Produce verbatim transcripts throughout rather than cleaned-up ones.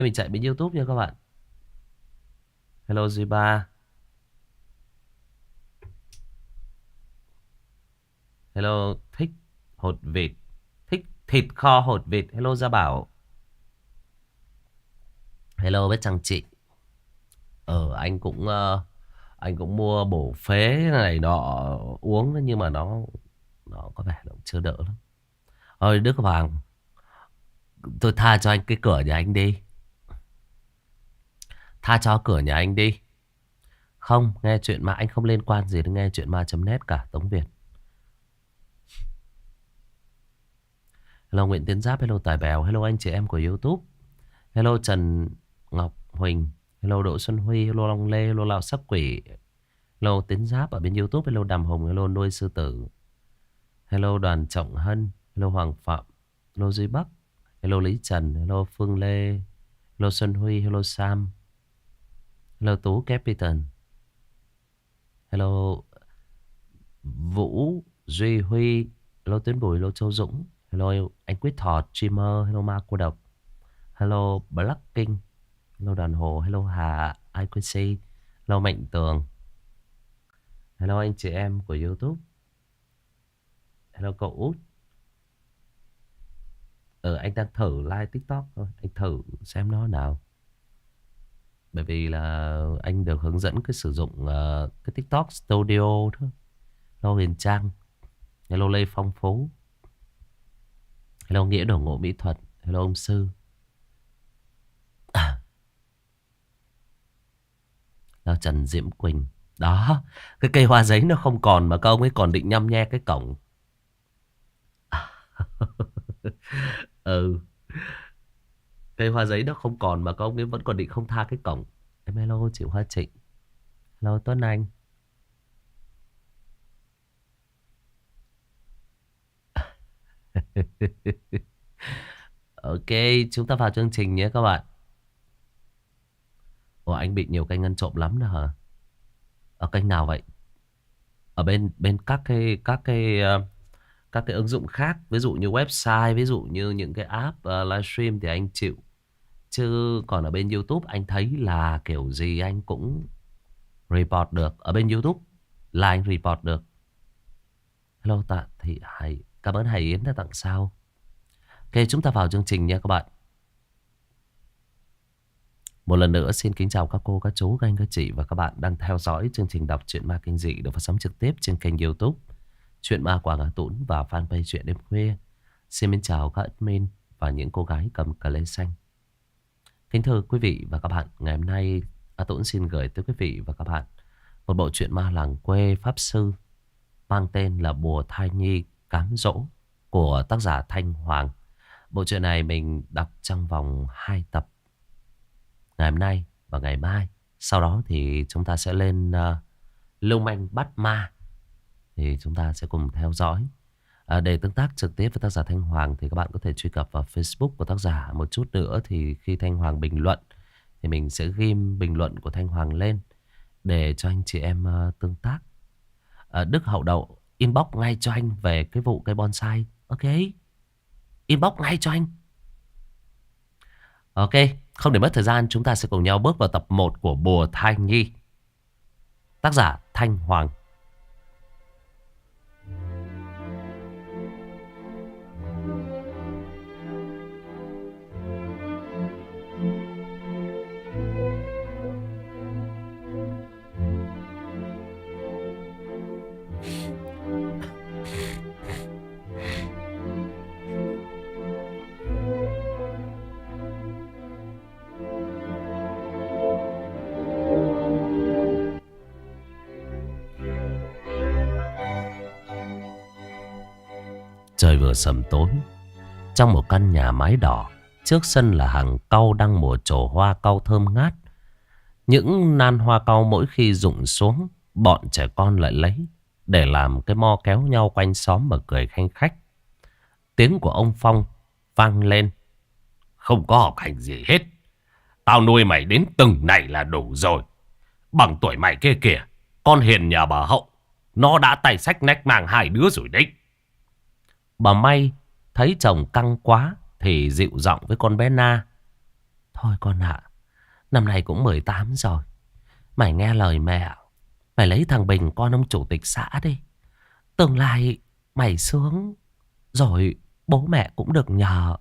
Mình chạy bên YouTube nha các bạn. Hello Duy Ba. Hello thích hột vịt. Thích thịt kho hột vịt. Hello Gia Bảo. Hello bé Trăng Chị. Ờ anh cũng ờ, anh cũng mua bổ phế này nọ uống, nhưng mà nó nó có vẻ nó cũng chưa đỡ lắm. Ôi Đức Hoàng, tôi tha cho anh cái cửa nhà anh đi. Tha cho cửa nhà anh đi. Không, nghe chuyện ma anh không liên quan gì đến nghe chuyện ma chấm net cả, Tống Việt. Hello Nguyễn Tiến Giáp, hello Tài Bèo, hello anh chị em của YouTube. Hello Trần Ngọc Huỳnh, hello Đỗ Xuân Huy, hello Long Lê, hello Lão Sắc Quỷ, hello Tiến Giáp ở bên YouTube, hello Đàm Hồng, hello Nuôi Sư Tử, hello Đoàn Trọng Hân, hello Hoàng Phạm, hello Duy Bắc, hello Lý Trần, hello Phương Lê, hello Xuân Huy, hello Sam, hello Tú Capitan, hello Vũ Duy Huy, hello Tiến Bùi, hello Châu Dũng, hello anh Quyết Thọt, Streamer, hello Ma Cô Độc, hello Black King, hello Đoàn Hồ, hello Hà i quy xê, hello Mạnh Tường, hello anh chị em của YouTube, hello cậu Út. Ờ anh đang thử like TikTok thôi, anh thử xem nó nào. Bởi vì là anh được hướng dẫn cái sử dụng uh, cái TikTok Studio thôi. Hello Huyền Trang, hello Lê Phong Phú, hello Nghĩa Đồ Ngộ Mỹ Thuật, hello ông Sư. Hello Trần Diễm Quỳnh. Đó, cái cây hoa giấy nó không còn mà các ông ấy còn định nhăm nhe cái cổng. Ừ, cây hoa giấy nó không còn mà các ông ấy vẫn còn định không tha cái cổng. Em hello chị Hoa Trịnh, hello Tuấn Anh. Ok, chúng ta vào chương trình nhé các bạn. Ủa anh bị nhiều kênh ăn trộm lắm đó hả? Ở kênh nào vậy? Ở bên bên các cái các cái ờ, các cái ứng dụng khác, ví dụ như website, ví dụ như những cái app uh, livestream thì anh chịu. Chứ còn ở bên YouTube anh thấy là kiểu gì anh cũng report được. Ở bên YouTube là anh report được. Hello tạ thị Hải, cảm ơn Hải Yến đã tặng sao. Ok, chúng ta vào chương trình nha các bạn. Một lần nữa xin kính chào các cô, các chú, các anh, các chị và các bạn đang theo dõi chương trình đọc truyện ma kinh dị được phát sóng trực tiếp trên kênh YouTube Chuyện Ma Quảng Hà Tũng và fanpage Chuyện Đêm Khuya. Xin mến chào các admin và những cô gái cầm cà lê xanh. Kính thưa quý vị và các bạn, ngày hôm nay A Tũng xin gửi tới quý vị và các bạn một bộ truyện ma làng quê Pháp Sư mang tên là Bùa Thai Nhi Cám Dỗ của tác giả Thanh Hoàng. Bộ truyện này mình đọc trong vòng hai tập, ngày hôm nay và ngày mai. Sau đó thì chúng ta sẽ lên uh, Lưu Manh Bắt Ma, thì chúng ta sẽ cùng theo dõi. À, để tương tác trực tiếp với tác giả Thanh Hoàng thì các bạn có thể truy cập vào Facebook của tác giả. Một chút nữa thì khi Thanh Hoàng bình luận thì mình sẽ ghim bình luận của Thanh Hoàng lên để cho anh chị em uh, tương tác. À, Đức Hậu Đậu inbox ngay cho anh về cái vụ cây bonsai. Ok, inbox ngay cho anh. Ok, không để mất thời gian, chúng ta sẽ cùng nhau bước vào tập một của Bùa Thai Nhi, tác giả Thanh Hoàng. Trời vừa sầm tối, trong một căn nhà mái đỏ, trước sân là hàng cau đang mùa trổ hoa cau thơm ngát. Những nan hoa cau mỗi khi rụng xuống, bọn trẻ con lại lấy để làm cái mo kéo nhau quanh xóm mà cười khanh khách. Tiếng của ông Phong vang lên: "Không có học hành gì hết, tao nuôi mày đến từng này là đủ rồi. Bằng tuổi mày kia kìa, con Hiền nhà bà Hậu nó đã tay xách nách mang hai đứa rồi đấy." Bà May thấy chồng căng quá thì dịu giọng với con bé Na: Thôi con ạ, năm nay cũng mười tám rồi. Mày nghe lời mẹ, mày lấy thằng Bình con ông chủ tịch xã đi. Tương lai mày sướng, rồi bố mẹ cũng được nhờ.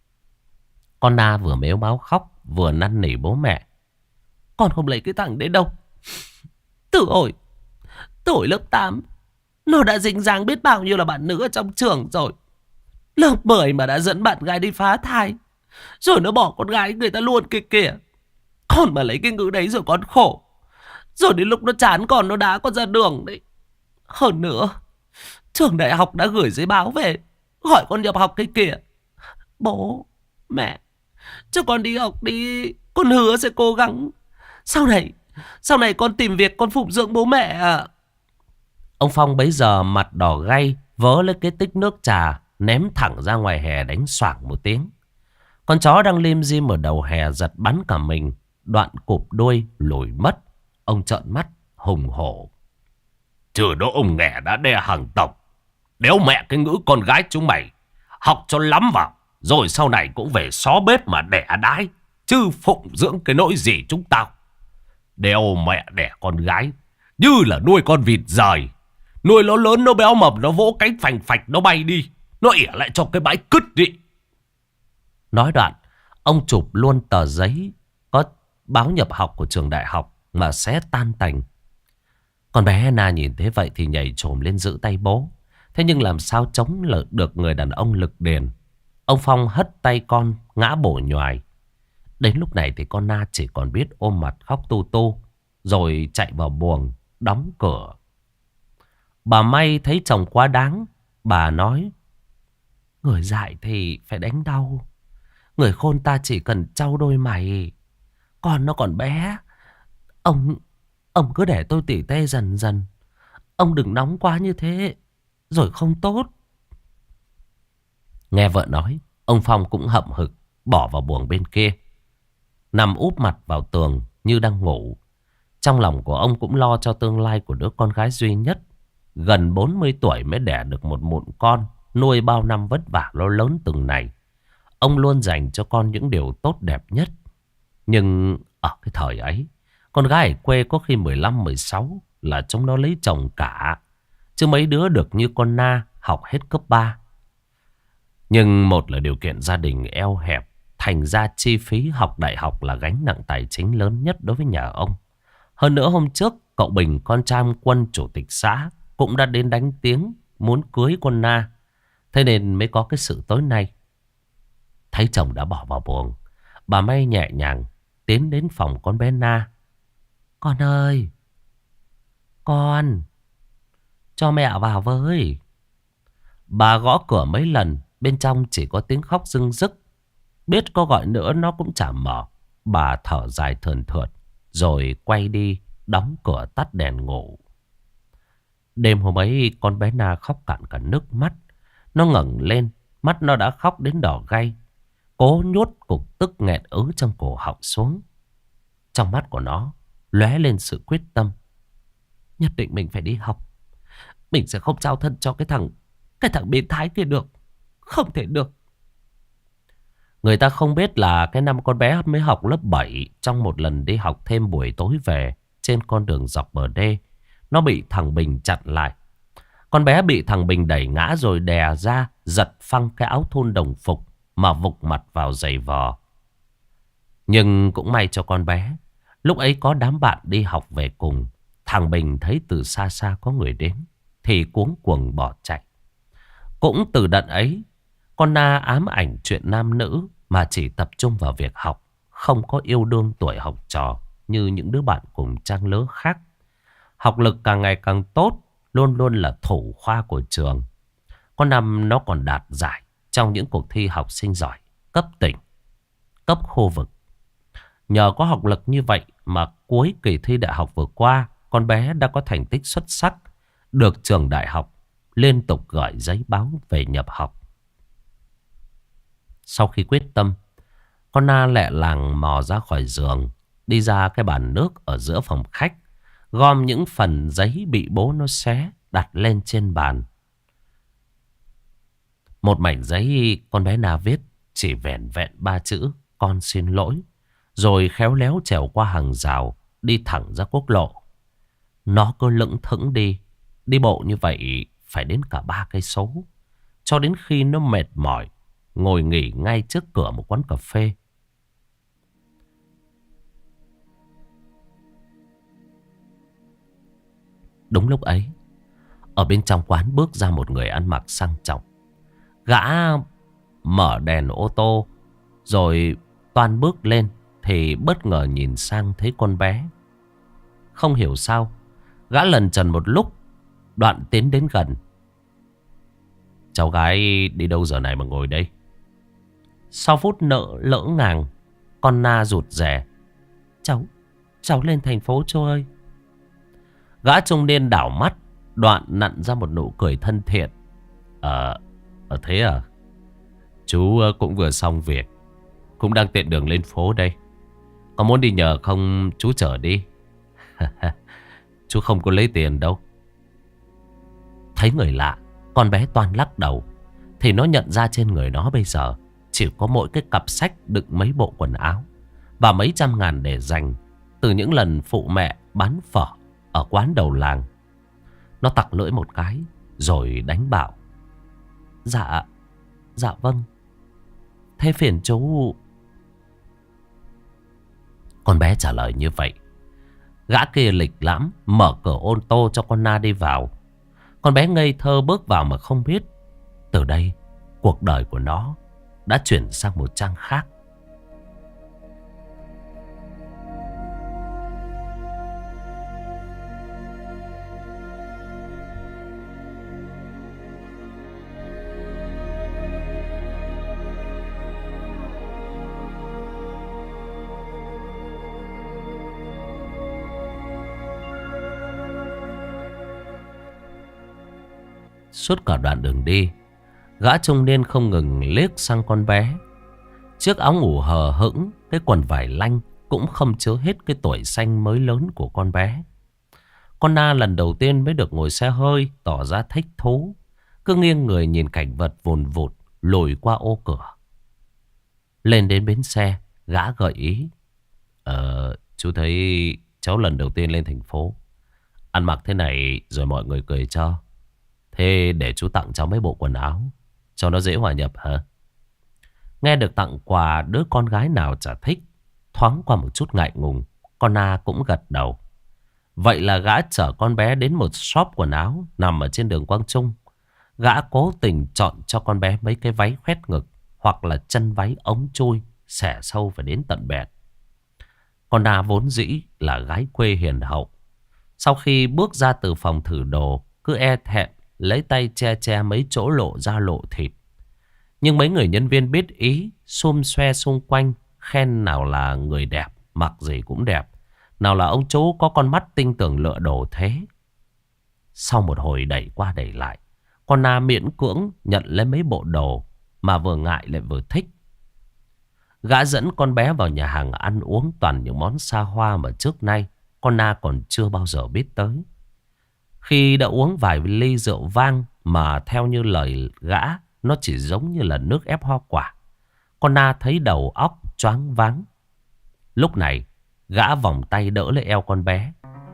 Con Na vừa mếu máu khóc, vừa năn nỉ bố mẹ. Con không lấy cái thằng đấy đâu. Từ hồi, từ hồi lớp tám, nó đã dính dáng biết bao nhiêu là bạn nữ ở trong trường rồi. Lớp mười mà đã dẫn bạn gái đi phá thai, rồi nó bỏ con gái người ta luôn kìa kìa. Con mà lấy cái ngữ đấy rồi con khổ. Rồi đến lúc nó chán con, nó đá con ra đường đấy. Hơn nữa, trường đại học đã gửi giấy báo về, hỏi con nhập học cái kìa. Bố, mẹ, cho con đi học đi. Con hứa sẽ cố gắng. Sau này, sau này con tìm việc, con phụng dưỡng bố mẹ à. Ông Phong bấy giờ mặt đỏ gay, vớ lấy cái tích nước trà, ném thẳng ra ngoài hè đánh xoảng một tiếng. Con chó đang lim dim ở đầu hè giật bắn cả mình, đoạn cụp đuôi lùi mất. Ông trợn mắt hùng hổ. Trừ đó ông nghè đã đe hàng tộc. Đéo mẹ cái ngữ con gái chúng mày, học cho lắm vào, rồi sau này cũng về xó bếp mà đẻ đái, chứ phụng dưỡng cái nỗi gì chúng tao. Đéo mẹ đẻ con gái như là nuôi con vịt rời. Nuôi nó lớn, nó béo mập, nó vỗ cánh phành phạch, nó bay đi, nó ỉa lại cho cái bãi cứt đi. Nói đoạn, ông chụp luôn tờ giấy có báo nhập học của trường đại học mà xé tan tành. Con bé Na nhìn thế vậy thì nhảy trồm lên giữ tay bố. Thế nhưng làm sao chống được người đàn ông lực điền. Ông Phong hất tay con ngã bổ nhoài. Đến lúc này thì con Na chỉ còn biết ôm mặt khóc tu tu, rồi chạy vào buồng đóng cửa. Bà May thấy chồng quá đáng, bà nói: người dại thì phải đánh đau, người khôn ta chỉ cần trau đôi mày. Con nó còn bé, Ông Ông cứ để tôi tỉ tê dần dần. Ông đừng nóng quá như thế, rồi không tốt. Nghe vợ nói, ông Phong cũng hậm hực bỏ vào buồng bên kia, nằm úp mặt vào tường như đang ngủ. Trong lòng của ông cũng lo cho tương lai của đứa con gái duy nhất, gần bốn mươi tuổi mới đẻ được một mụn con, nuôi bao năm vất vả lo lớn từng này. Ông luôn dành cho con những điều tốt đẹp nhất. Nhưng ở cái thời ấy, con gái ở quê có khi mười lăm mười sáu là chúng nó lấy chồng cả, chứ mấy đứa được như con Na học hết cấp ba. Nhưng một là điều kiện gia đình eo hẹp, thành ra chi phí học đại học là gánh nặng tài chính lớn nhất đối với nhà ông. Hơn nữa hôm trước, cậu Bình, con trai Quân chủ tịch xã, cũng đã đến đánh tiếng muốn cưới con Na. Thế nên mới có cái sự tối nay. Thấy chồng đã bỏ vào buồng, bà May nhẹ nhàng tiến đến phòng con bé Na. Con ơi, con, cho mẹ vào với. Bà gõ cửa mấy lần, bên trong chỉ có tiếng khóc rưng rức. Biết có gọi nữa nó cũng chả mở. Bà thở dài thườn thượt, rồi quay đi đóng cửa tắt đèn ngủ. Đêm hôm ấy con bé Na khóc cạn cả nước mắt. Nó ngẩng lên, mắt nó đã khóc đến đỏ gay, cố nhốt cục tức nghẹn ứ trong cổ họng xuống. Trong mắt của nó lóe lên sự quyết tâm. Nhất định mình phải đi học. Mình sẽ không trao thân cho cái thằng Cái thằng biến thái kia được. Không thể được. Người ta không biết là cái năm con bé mới học lớp bảy, trong một lần đi học thêm buổi tối về, trên con đường dọc bờ đê, nó bị thằng Bình chặn lại. Con bé bị thằng Bình đẩy ngã rồi đè ra, giật phăng cái áo thun đồng phục mà vục mặt vào giày vò. Nhưng cũng may cho con bé, lúc ấy có đám bạn đi học về cùng. Thằng Bình thấy từ xa xa có người đến thì cuống cuồng bỏ chạy. Cũng từ đợt ấy, con Na ám ảnh chuyện nam nữ mà chỉ tập trung vào việc học, không có yêu đương tuổi học trò như những đứa bạn cùng trang lứa khác. Học lực càng ngày càng tốt, luôn luôn là thủ khoa của trường. Có năm nó còn đạt giải trong những cuộc thi học sinh giỏi cấp tỉnh, cấp khu vực. Nhờ có học lực như vậy mà cuối kỳ thi đại học vừa qua, con bé đã có thành tích xuất sắc, được trường đại học liên tục gửi giấy báo về nhập học. Sau khi quyết tâm, con Na lẹ làng mò ra khỏi giường, đi ra cái bàn nước ở giữa phòng khách, gom những phần giấy bị bố nó xé đặt lên trên bàn. Một mảnh giấy con bé Na viết chỉ vẻn vẹn ba chữ: con xin lỗi. rồi khéo léo trèo qua hàng rào, đi thẳng ra quốc lộ. Nó cứ lững thững đi. Đi bộ như vậy phải đến cả ba cây số. Cho đến khi nó mệt mỏi, ngồi nghỉ ngay trước cửa một quán cà phê. Đúng lúc ấy, ở bên trong quán bước ra một người ăn mặc sang trọng. Gã mở đèn ô tô rồi toan bước lên thì bất ngờ nhìn sang thấy con bé. Không hiểu sao, gã lần chần một lúc, đoạn tiến đến gần. Cháu gái đi đâu giờ này mà ngồi đây? Sau phút nợ lỡ ngàng, con Na rụt rè. Cháu, cháu lên thành phố chú ơi. Gã trung niên đảo mắt, đoạn nặn ra một nụ cười thân thiện. Ờ, à, thế à? Chú cũng vừa xong việc, cũng đang tiện đường lên phố đây. Có muốn đi nhờ không chú chở đi? Chú không có lấy tiền đâu. Thấy người lạ, con bé toan lắc đầu. Thì nó nhận ra trên người nó bây giờ chỉ có mỗi cái cặp sách đựng mấy bộ quần áo và mấy trăm ngàn để dành từ những lần phụ mẹ bán phở ở quán đầu làng. Nó tặc lưỡi một cái rồi đánh bảo. Dạ, dạ vâng. Thế phiền chú. Con bé trả lời như vậy. Gã kia lịch lãm mở cửa ô tô cho con Na đi vào. Con bé ngây thơ bước vào mà không biết, từ đây cuộc đời của nó đã chuyển sang một trang khác. Suốt cả đoạn đường đi, gã trung niên không ngừng liếc sang con bé. Chiếc áo ngủ hờ hững, cái quần vải lanh cũng không chứa hết cái tuổi xanh mới lớn của con bé. Con Na lần đầu tiên mới được ngồi xe hơi, tỏ ra thích thú, cứ nghiêng người nhìn cảnh vật vùn vụt lùi qua ô cửa. Lên đến bến xe, gã gợi ý. Ờ, chú thấy cháu lần đầu tiên lên thành phố, ăn mặc thế này rồi mọi người cười cho. Thế để chú tặng cháu mấy bộ quần áo cho nó dễ hòa nhập hả? Nghe được tặng quà, đứa con gái nào chả thích. Thoáng qua một chút ngại ngùng, con Na cũng gật đầu. Vậy là gã chở con bé đến một shop quần áo nằm ở trên đường Quang Trung. Gã cố tình chọn cho con bé mấy cái váy khoét ngực hoặc là chân váy ống chui xẻ sâu và đến tận bẹt. Con Na vốn dĩ là gái quê hiền hậu. Sau khi bước ra từ phòng thử đồ, cứ e thẹn lấy tay che che mấy chỗ lộ ra lộ thịt. Nhưng mấy người nhân viên biết ý, xum xoe xung quanh, khen nào là người đẹp, mặc gì cũng đẹp, nào là ông chú có con mắt tinh tường lựa đồ thế. Sau một hồi đẩy qua đẩy lại, con Na miễn cưỡng nhận lấy mấy bộ đồ mà vừa ngại lại vừa thích. Gã dẫn con bé vào nhà hàng ăn uống toàn những món xa hoa mà trước nay con Na còn chưa bao giờ biết tới. Khi đã uống vài ly rượu vang mà theo như lời gã, nó chỉ giống như là nước ép hoa quả, con Na thấy đầu óc choáng váng. Lúc này, gã vòng tay đỡ lấy eo con bé.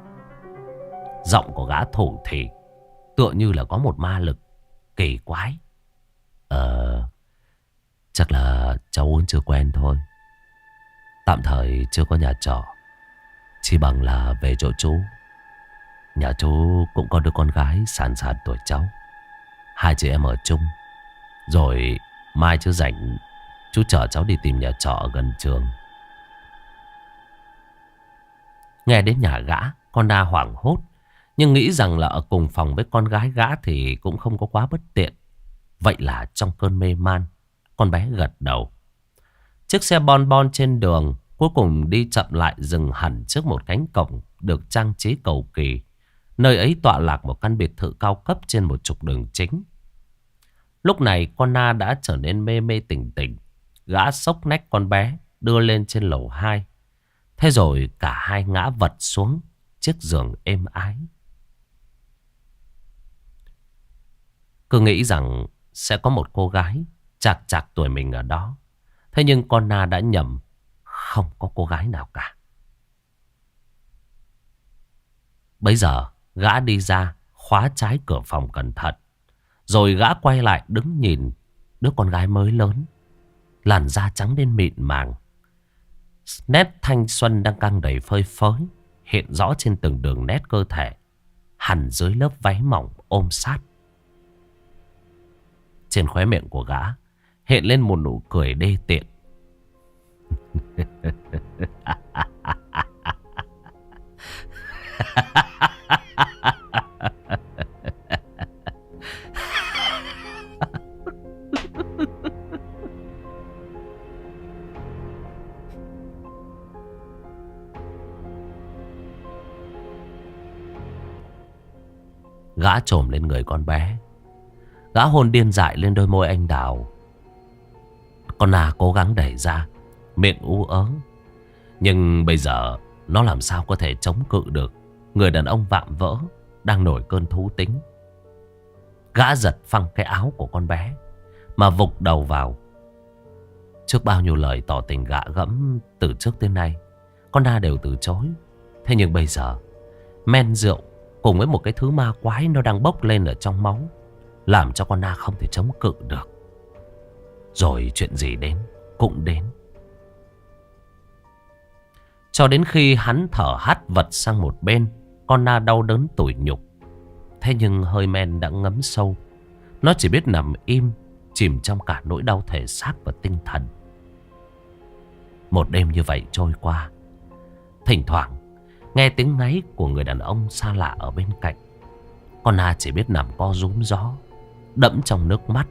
Giọng của gã thủ thỉ, tựa như là có một ma lực kỳ quái. Ờ, chắc là cháu uống chưa quen thôi. Tạm thời chưa có nhà trọ, chỉ bằng là về chỗ chú. Nhà chú cũng có đứa con gái sàn sàn tuổi cháu. Hai chị em ở chung. Rồi mai chú rảnh, chú chở cháu đi tìm nhà trọ ở gần trường. Nghe đến nhà gã, con Na hoảng hốt, nhưng nghĩ rằng là ở cùng phòng với con gái gã thì cũng không có quá bất tiện. Vậy là trong cơn mê man, con bé gật đầu. Chiếc xe bon bon trên đường cuối cùng đi chậm lại, dừng hẳn trước một cánh cổng được trang trí cầu kỳ. Nơi ấy tọa lạc một căn biệt thự cao cấp trên một trục đường chính. Lúc này con Na đã trở nên mê mê tỉnh tỉnh. Gã xốc nách con bé đưa lên trên lầu hai. Thế rồi cả hai ngã vật xuống chiếc giường êm ái. Cứ nghĩ rằng sẽ có một cô gái chạc chạc tuổi mình ở đó. Thế nhưng con Na đã nhầm. không có cô gái nào cả. Bấy giờ gã đi ra, khóa trái cửa phòng cẩn thận. Rồi gã quay lại đứng nhìn đứa con gái mới lớn, làn da trắng đến mịn màng, nét thanh xuân đang căng đầy phơi phới, hiện rõ trên từng đường nét cơ thể, hằn dưới lớp váy mỏng ôm sát. Trên khóe miệng của gã hiện lên một nụ cười đê tiện. Gã chồm lên người con bé, gã hôn điên dại lên đôi môi anh đào. Con Na cố gắng đẩy ra, miệng ú ớ. Nhưng bây giờ nó làm sao có thể chống cự được người đàn ông vạm vỡ đang nổi cơn thú tính. Gã giật phăng cái áo của con bé mà vục đầu vào. Trước bao nhiêu lời tỏ tình gạ gẫm từ trước tới nay, con Na đều từ chối. Thế nhưng bây giờ men rượu cùng với một cái thứ ma quái nó đang bốc lên ở trong máu, làm cho con Na không thể chống cự được. Rồi chuyện gì đến cũng đến. Cho đến khi hắn thở hắt vật sang một bên, con Na đau đớn tủi nhục. Thế nhưng hơi men đã ngấm sâu. Nó chỉ biết nằm im, chìm trong cả nỗi đau thể xác và tinh thần. Một đêm như vậy trôi qua. Thỉnh thoảng nghe tiếng ngáy của người đàn ông xa lạ ở bên cạnh. Con Na chỉ biết nằm co rúm gió, đẫm trong nước mắt.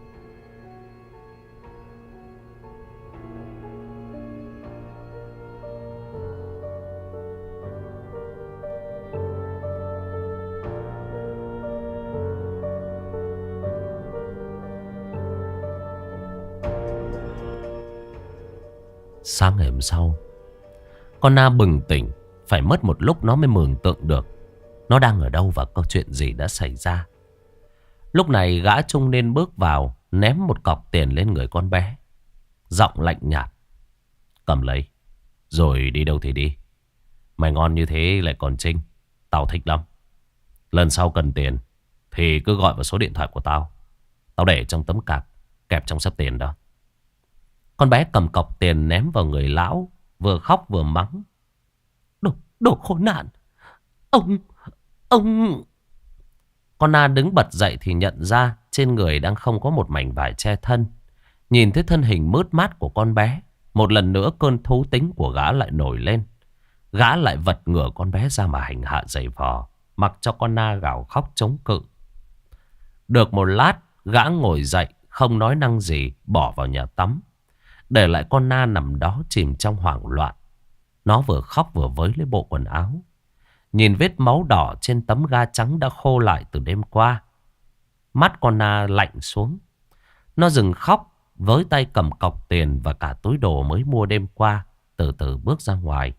Sáng ngày hôm sau, con Na bừng tỉnh. Phải mất một lúc nó mới mường tượng được nó đang ở đâu và câu chuyện gì đã xảy ra. Lúc này gã trung niên bước vào, ném một cọc tiền lên người con bé, giọng lạnh nhạt: "Cầm lấy, rồi đi đâu thì đi. Mày ngon như thế lại còn trinh, tao thích lắm. Lần sau cần tiền thì cứ gọi vào số điện thoại của tao. Tao để trong tấm cạc kẹp trong xấp tiền đó." Con bé cầm cọc tiền ném vào người lão, vừa khóc vừa mắng: Đồ, đồ khốn nạn! Ông, ông... Con Na đứng bật dậy thì nhận ra trên người đang không có một mảnh vải che thân. Nhìn thấy thân hình mướt mát của con bé, một lần nữa cơn thú tính của gã lại nổi lên. Gã lại vật ngửa con bé ra mà hành hạ giày vò, mặc cho con Na gào khóc chống cự. Được một lát, gã ngồi dậy, không nói năng gì, bỏ vào nhà tắm, để lại con Na nằm đó chìm trong hoảng loạn. Nó vừa khóc vừa với lấy bộ quần áo, nhìn vết máu đỏ trên tấm ga trắng đã khô lại từ đêm qua. Mắt con Na lạnh xuống. Nó dừng khóc, với tay cầm cọc tiền và cả túi đồ mới mua đêm qua, từ từ bước ra ngoài.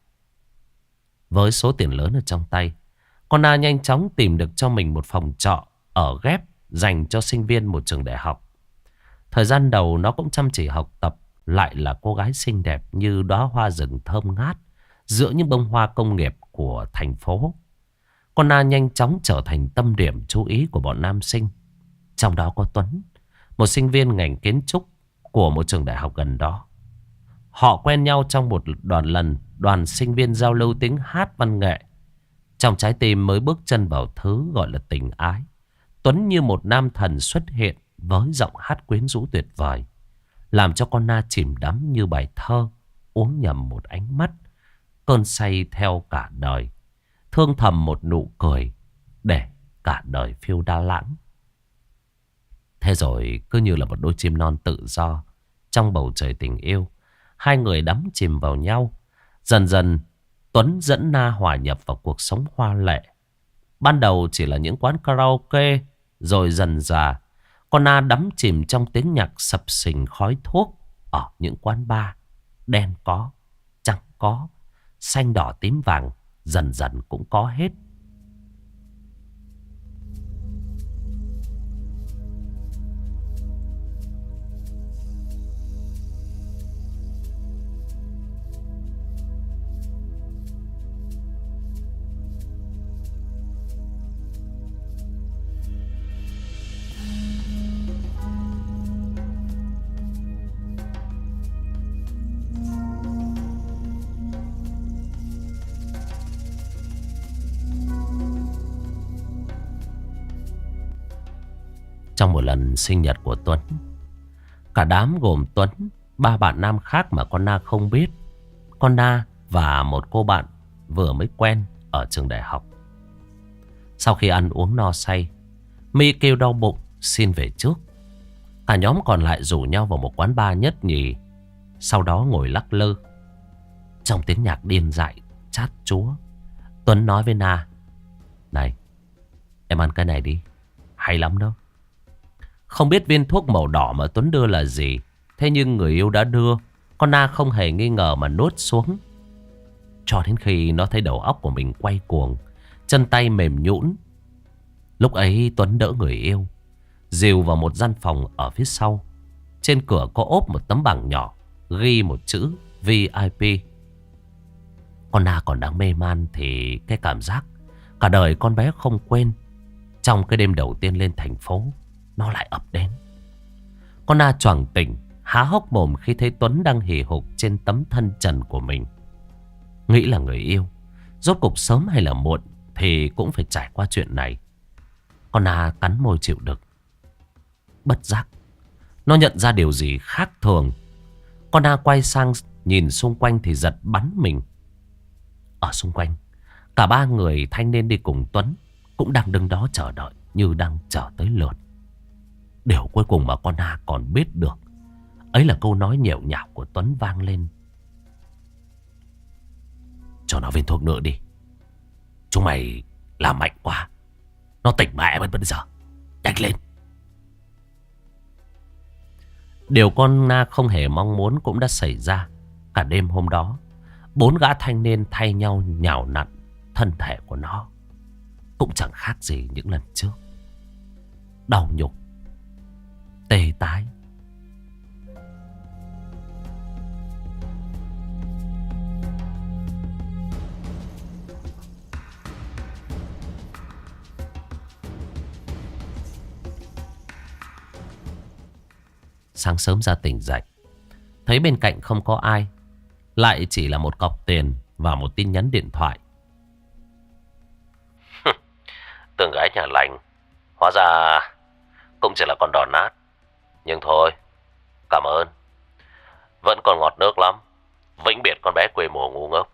Với số tiền lớn ở trong tay, con Na nhanh chóng tìm được cho mình một phòng trọ ở ghép dành cho sinh viên một trường đại học. Thời gian đầu nó cũng chăm chỉ học tập, lại là cô gái xinh đẹp như đóa hoa rừng thơm ngát giữa những bông hoa công nghiệp của thành phố. Con Na nhanh chóng trở thành tâm điểm chú ý của bọn nam sinh. Trong đó có Tuấn, một sinh viên ngành kiến trúc của một trường đại học gần đó. Họ quen nhau trong một đoàn lần đoàn sinh viên giao lưu tiếng hát văn nghệ. Trong trái tim mới bước chân vào thứ gọi là tình ái, Tuấn như một nam thần xuất hiện với giọng hát quyến rũ tuyệt vời, làm cho con Na chìm đắm như bài thơ, uống nhầm một ánh mắt, cơn say theo cả đời, thương thầm một nụ cười, để cả đời phiêu đa lãng. Thế rồi cứ như là một đôi chim non tự do trong bầu trời tình yêu, hai người đắm chìm vào nhau. Dần dần Tuấn dẫn Na hòa nhập vào cuộc sống hoa lệ. Ban đầu chỉ là những quán karaoke, rồi dần dà con Na đắm chìm trong tiếng nhạc sập sình khói thuốc ở những quán bar. Đen có, trắng có, xanh đỏ tím vàng, dần dần cũng có hết. Trong một lần sinh nhật của Tuấn, cả đám gồm Tuấn, ba bạn nam khác mà con Na không biết, con Na và một cô bạn vừa mới quen ở trường đại học. Sau khi ăn uống no say, My kêu đau bụng xin về trước. Cả nhóm còn lại rủ nhau vào một quán bar nhất nhì, sau đó ngồi lắc lư. Trong tiếng nhạc điên dại chát chúa, Tuấn nói với Na: "Này, em ăn cái này đi, hay lắm đó." Không biết viên thuốc màu đỏ mà Tuấn đưa là gì, thế nhưng người yêu đã đưa, con Na không hề nghi ngờ mà nuốt xuống. Cho đến khi nó thấy đầu óc của mình quay cuồng, chân tay mềm nhũn. Lúc ấy Tuấn đỡ người yêu, dìu vào một gian phòng ở phía sau. Trên cửa có ốp một tấm bảng nhỏ, ghi một chữ V I P. Con Na còn đang mê man thì cái cảm giác cả đời con bé không quên trong cái đêm đầu tiên lên thành phố nó lại ập đến. Con Na choàng tỉnh, há hốc mồm khi thấy Tuấn đang hì hục trên tấm thân trần của mình. Nghĩ là người yêu, rốt cục sớm hay là muộn thì cũng phải trải qua chuyện này. Con Na cắn môi chịu đựng. Bất giác, nó nhận ra điều gì khác thường. Con Na quay sang nhìn xung quanh thì giật bắn mình. Ở xung quanh, cả ba người thanh niên đi cùng Tuấn cũng đang đứng đó chờ đợi như đang chờ tới lượt. Điều cuối cùng mà con Na còn biết được ấy là câu nói nhẹo nhạo của Tuấn vang lên: "Cho nó viên thuốc nữa đi. Chúng mày làm mạnh quá, nó tỉnh mẹ mất bây giờ. Nhanh lên." Điều con Na không hề mong muốn cũng đã xảy ra. Cả đêm hôm đó, bốn gã thanh niên thay nhau nhào nặn thân thể của nó. Cũng chẳng khác gì những lần trước. Đau nhục, tê tái. Sáng sớm ra tỉnh dậy, thấy bên cạnh không có ai, lại chỉ là một cọc tiền và một tin nhắn điện thoại. Tưởng gái nhà lành, hóa ra cũng chỉ là con đòn nát. Nhưng thôi, cảm ơn. Vẫn còn ngọt nước lắm. Vĩnh biệt con bé quê mùa ngu ngốc.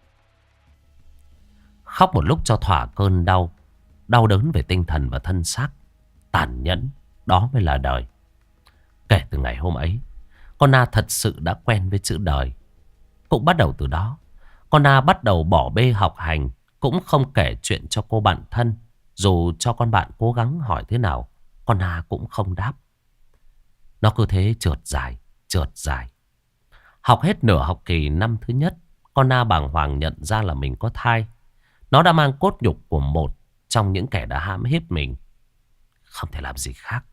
Khóc một lúc cho thỏa cơn đau. Đau đớn về tinh thần và thân xác. Tàn nhẫn, đó mới là đời. Kể từ ngày hôm ấy, con Na thật sự đã quen với chữ đời. Cũng bắt đầu từ đó, con Na bắt đầu bỏ bê học hành, cũng không kể chuyện cho cô bạn thân. Dù cho con bạn cố gắng hỏi thế nào, con Na cũng không đáp. Nó cứ thế trượt dài, trượt dài. Học hết nửa học kỳ năm thứ nhất, con Na bàng hoàng nhận ra là mình có thai. Nó đã mang cốt nhục của một trong những kẻ đã hãm hiếp mình. Không thể làm gì khác.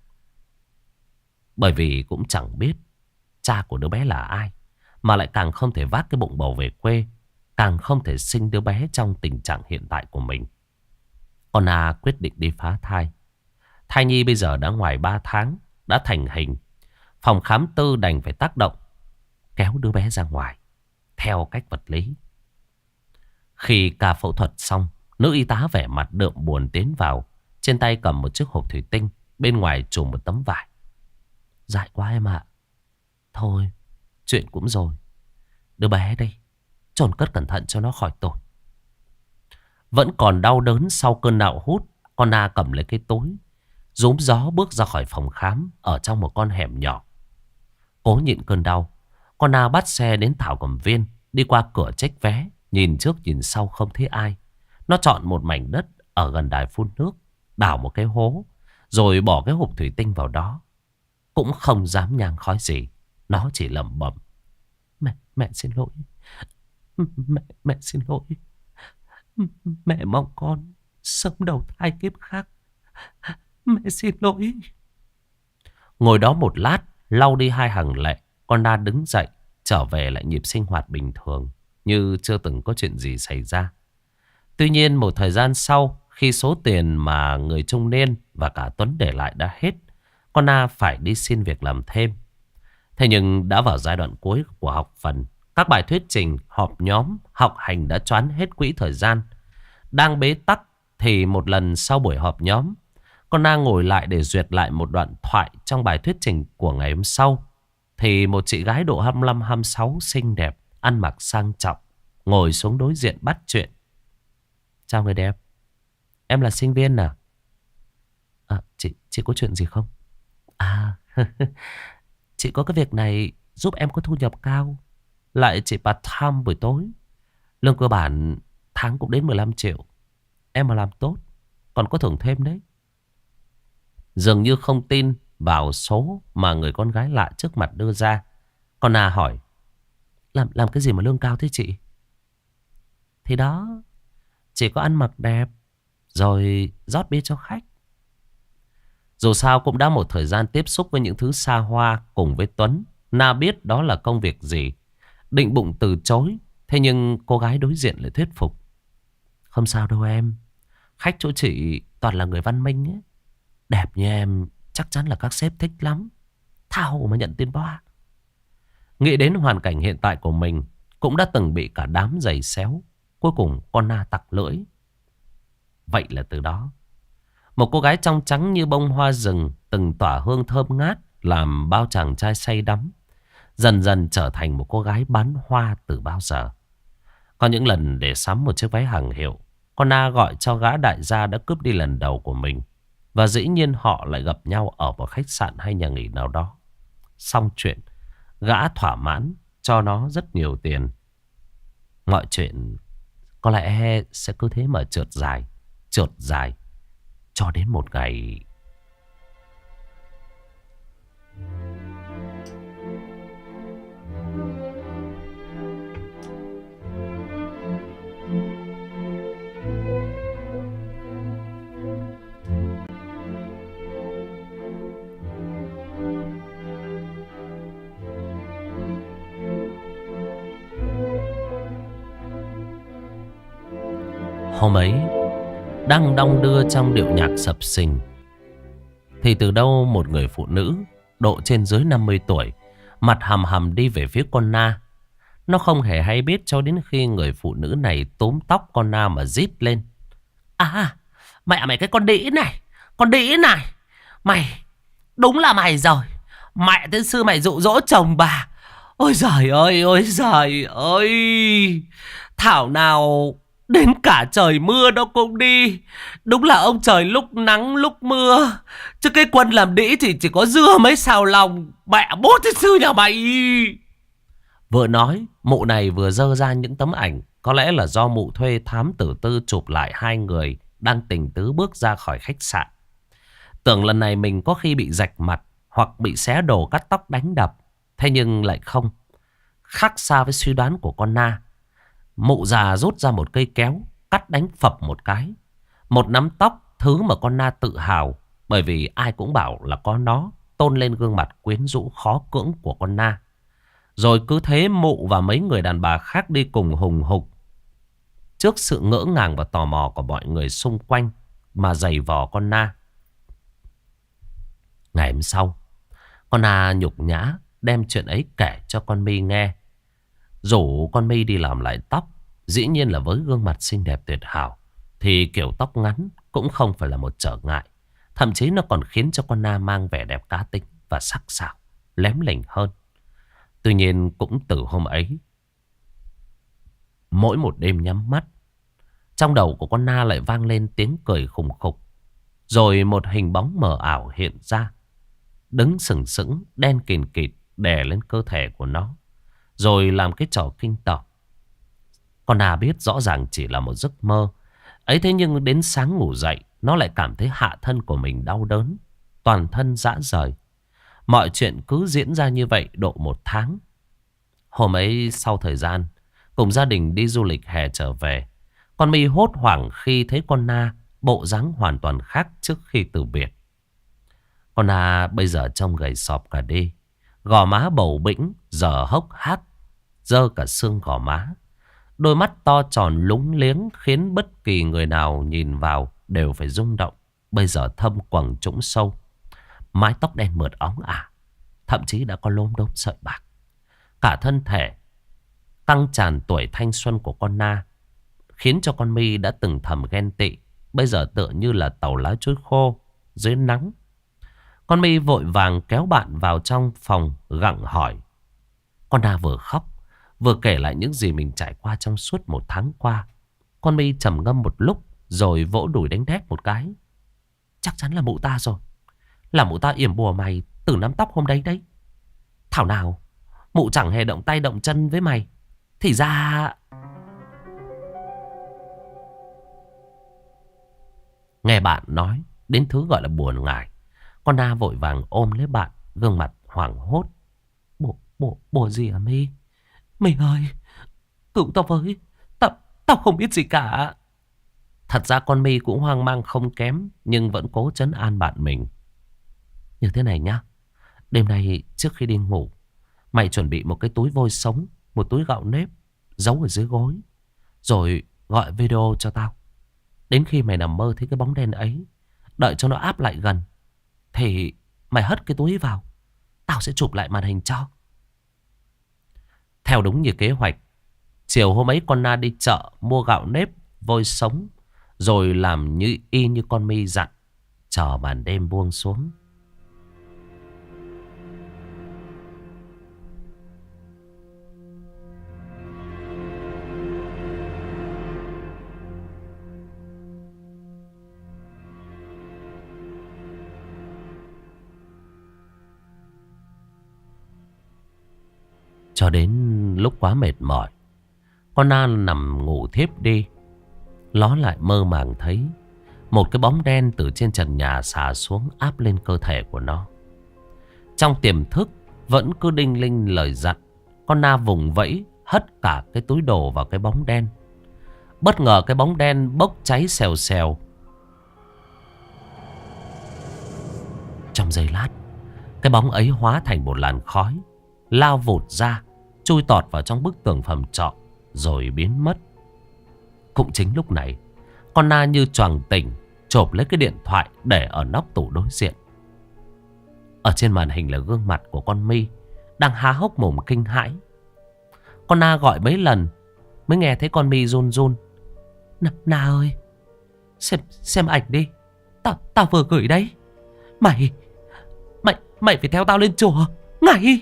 Bởi vì cũng chẳng biết cha của đứa bé là ai, mà lại càng không thể vác cái bụng bầu về quê, càng không thể sinh đứa bé trong tình trạng hiện tại của mình. Con Na quyết định đi phá thai. Thai nhi bây giờ đã ngoài ba tháng, đã thành hình. Phòng khám tư đành phải tác động, kéo đứa bé ra ngoài, theo cách vật lý. Khi ca phẫu thuật xong, nữ y tá vẻ mặt đượm buồn tiến vào. Trên tay cầm một chiếc hộp thủy tinh, bên ngoài trùm một tấm vải. Dại quá em ạ. Thôi, chuyện cũng rồi. Đứa bé đây, chôn cất cẩn thận cho nó khỏi tội. Vẫn còn đau đớn sau cơn nạo hút, con Na cầm lấy cái túi, rúm gió bước ra khỏi phòng khám ở trong một con hẻm nhỏ. Cố nhịn cơn đau, con Na bắt xe đến Thảo Cầm Viên, đi qua cửa check vé, nhìn trước nhìn sau không thấy ai. Nó chọn một mảnh đất ở gần đài phun nước, đào một cái hố, rồi bỏ cái hộp thủy tinh vào đó. Cũng không dám nhang khói gì, nó chỉ lẩm bẩm: Mẹ, mẹ xin lỗi. Mẹ, mẹ xin lỗi. Mẹ mong con sống đầu thai kiếp khác. Mẹ xin lỗi. Ngồi đó một lát, lau đi hai hàng lệ, con Na đứng dậy, trở về lại nhịp sinh hoạt bình thường, như chưa từng có chuyện gì xảy ra. Tuy nhiên một thời gian sau, khi số tiền mà người trung niên và cả Tuấn để lại đã hết, con Na phải đi xin việc làm thêm. Thế nhưng đã vào giai đoạn cuối của học phần, các bài thuyết trình, họp nhóm, học hành đã choán hết quỹ thời gian. Đang bế tắc thì một lần sau buổi họp nhóm, Con Na ngồi lại để duyệt lại một đoạn thoại trong bài thuyết trình của ngày hôm sau. Thì một chị gái độ hai mươi lăm hai mươi sáu xinh đẹp, ăn mặc sang trọng, ngồi xuống đối diện bắt chuyện. Chào người đẹp, em là sinh viên à? À, chị, chị có chuyện gì không? À, chị có cái việc này giúp em có thu nhập cao. Lại chị part time buổi tối. Lương cơ bản tháng cũng đến mười lăm triệu. Em mà làm tốt còn có thưởng thêm đấy. Dường như không tin vào số mà người con gái lạ trước mặt đưa ra, con Na hỏi: Làm làm cái gì mà lương cao thế chị? Thì đó, chỉ có ăn mặc đẹp rồi rót bia cho khách. Dù sao cũng đã một thời gian tiếp xúc với những thứ xa hoa cùng với Tuấn, Na biết đó là công việc gì. Định bụng từ chối, thế nhưng cô gái đối diện lại thuyết phục: Không sao đâu em, khách chỗ chị toàn là người văn minh ấy. Đẹp như em chắc chắn là các sếp thích lắm. Tha hồ mà nhận tiền boa. Nghĩ đến hoàn cảnh hiện tại của mình, cũng đã từng bị cả đám giày xéo. Cuối cùng con Na tặc lưỡi. Vậy là từ đó, một cô gái trong trắng như bông hoa rừng, từng tỏa hương thơm ngát, làm bao chàng trai say đắm, dần dần trở thành một cô gái bán hoa từ bao giờ. Có những lần để sắm một chiếc váy hàng hiệu, con Na gọi cho gã đại gia đã cướp đi lần đầu của mình. Và dĩ nhiên họ lại gặp nhau ở một khách sạn hay nhà nghỉ nào đó. Xong chuyện, gã thỏa mãn cho nó rất nhiều tiền. Mọi chuyện có lẽ sẽ cứ thế mà trượt dài, trượt dài, cho đến một ngày. Hôm ấy, đang đong đưa trong điệu nhạc sập sình, thì từ đâu một người phụ nữ độ trên dưới năm mươi tuổi, mặt hầm hầm đi về phía con Na. Nó không hề hay biết cho đến khi người phụ nữ này túm tóc con Na mà rít lên: À, mẹ mày cái con đĩ này, con đĩ này, mày, đúng là mày rồi. Mẹ tiên sư mày dụ dỗ chồng bà. Ôi giời ơi, ôi giời ơi, thảo nào đến cả trời mưa nó cũng đi. Đúng là ông trời lúc nắng lúc mưa, chứ cái quân làm đĩ thì chỉ có dưa mấy xào lòng. Mẹ bố tiên sư nhà mày. Vừa nói, mụ này vừa dơ ra những tấm ảnh. Có lẽ là do mụ thuê thám tử tư chụp lại hai người đang tình tứ bước ra khỏi khách sạn. Tưởng lần này mình có khi bị rạch mặt hoặc bị xé đồ cắt tóc đánh đập. Thế nhưng lại không. Khác xa với suy đoán của con Na, mụ già rút ra một cây kéo, cắt đánh phập một cái. Một nắm tóc, thứ mà con Na tự hào, bởi vì ai cũng bảo là có nó tôn lên gương mặt quyến rũ khó cưỡng của con Na. Rồi cứ thế mụ và mấy người đàn bà khác đi cùng hùng hục, trước sự ngỡ ngàng và tò mò của mọi người xung quanh, mà giày vò con Na. Ngày hôm sau, con Na nhục nhã đem chuyện ấy kể cho con My nghe. Rủ con My đi làm lại tóc. Dĩ nhiên là với gương mặt xinh đẹp tuyệt hảo, thì kiểu tóc ngắn cũng không phải là một trở ngại. Thậm chí nó còn khiến cho con Na mang vẻ đẹp cá tính và sắc sảo, lém lỉnh hơn. Tuy nhiên cũng từ hôm ấy, mỗi một đêm nhắm mắt, trong đầu của con Na lại vang lên tiếng cười khùng khục. Rồi một hình bóng mờ ảo hiện ra, đứng sừng sững đen kìn kịt đè lên cơ thể của nó, rồi làm cái trò kinh tởm. Con Na biết rõ ràng chỉ là một giấc mơ ấy, thế nhưng đến sáng ngủ dậy, nó lại cảm thấy hạ thân của mình đau đớn, toàn thân rã rời. Mọi chuyện cứ diễn ra như vậy độ một tháng. Hôm ấy sau thời gian cùng gia đình đi du lịch hè trở về, con My hốt hoảng khi thấy con Na bộ dáng hoàn toàn khác trước khi từ biệt. Con Na bây giờ trông gầy sọp cả đi, gò má bầu bĩnh giờ hốc hác, dơ cả xương gò má. Đôi mắt to tròn lúng liếng khiến bất kỳ người nào nhìn vào đều phải rung động. Bây giờ thâm quầng trũng sâu, mái tóc đen mượt óng ả, thậm chí đã có lốm đốm sợi bạc. Cả thân thể căng tràn tuổi thanh xuân của con Na khiến cho con My đã từng thầm ghen tị, bây giờ tựa như là tàu lá chuối khô, dưới nắng. Con My vội vàng kéo bạn vào trong phòng gặng hỏi. Con Na vừa khóc vừa kể lại những gì mình trải qua trong suốt một tháng qua. Con My trầm ngâm một lúc rồi vỗ đùi đánh đét một cái. Chắc chắn là mụ ta rồi. Là mụ ta yểm bùa mày từ nắm tóc hôm đấy đấy. Thảo nào mụ chẳng hề động tay động chân với mày. Thì ra... Nghe bạn nói đến thứ gọi là buồn ngải, con Na vội vàng ôm lấy bạn, gương mặt hoảng hốt. Bộ, bộ, bộ gì hả My? My ơi, cứu tao với. Tao, tao không biết gì cả. Thật ra con My cũng hoang mang không kém, nhưng vẫn cố trấn an bạn mình. Như thế này nhá, đêm nay trước khi đi ngủ, mày chuẩn bị một cái túi vôi sống, một túi gạo nếp, giấu ở dưới gối. Rồi gọi video cho tao. Đến khi mày nằm mơ thấy cái bóng đen ấy, đợi cho nó áp lại gần, thì mày hất cái túi vào. Tao sẽ chụp lại màn hình cho. Theo đúng như kế hoạch, chiều hôm ấy con Na đi chợ mua gạo nếp, vôi sống, rồi làm như y như con My dặn. Chờ màn đêm buông xuống. Cho đến lúc quá mệt mỏi, con Na nằm ngủ thiếp đi. Nó lại mơ màng thấy một cái bóng đen từ trên trần nhà xà xuống áp lên cơ thể của nó. Trong tiềm thức vẫn cứ đinh linh lời dặn. Con Na vùng vẫy hất cả cái túi đồ vào cái bóng đen. Bất ngờ cái bóng đen bốc cháy xèo xèo. Trong giây lát, cái bóng ấy hóa thành một làn khói, lao vụt ra, chui tọt vào trong bức tường phòng trọ, rồi biến mất. Cũng chính lúc này, con Na như choàng tỉnh, chộp lấy cái điện thoại để ở nóc tủ đối diện. Ở trên màn hình là gương mặt của con My đang há hốc mồm kinh hãi. Con Na gọi mấy lần mới nghe thấy con My run run. Na, Na ơi, xem xem ảnh đi. Tao tao vừa gửi đấy. Mày Mày mày phải theo tao lên chùa ngay.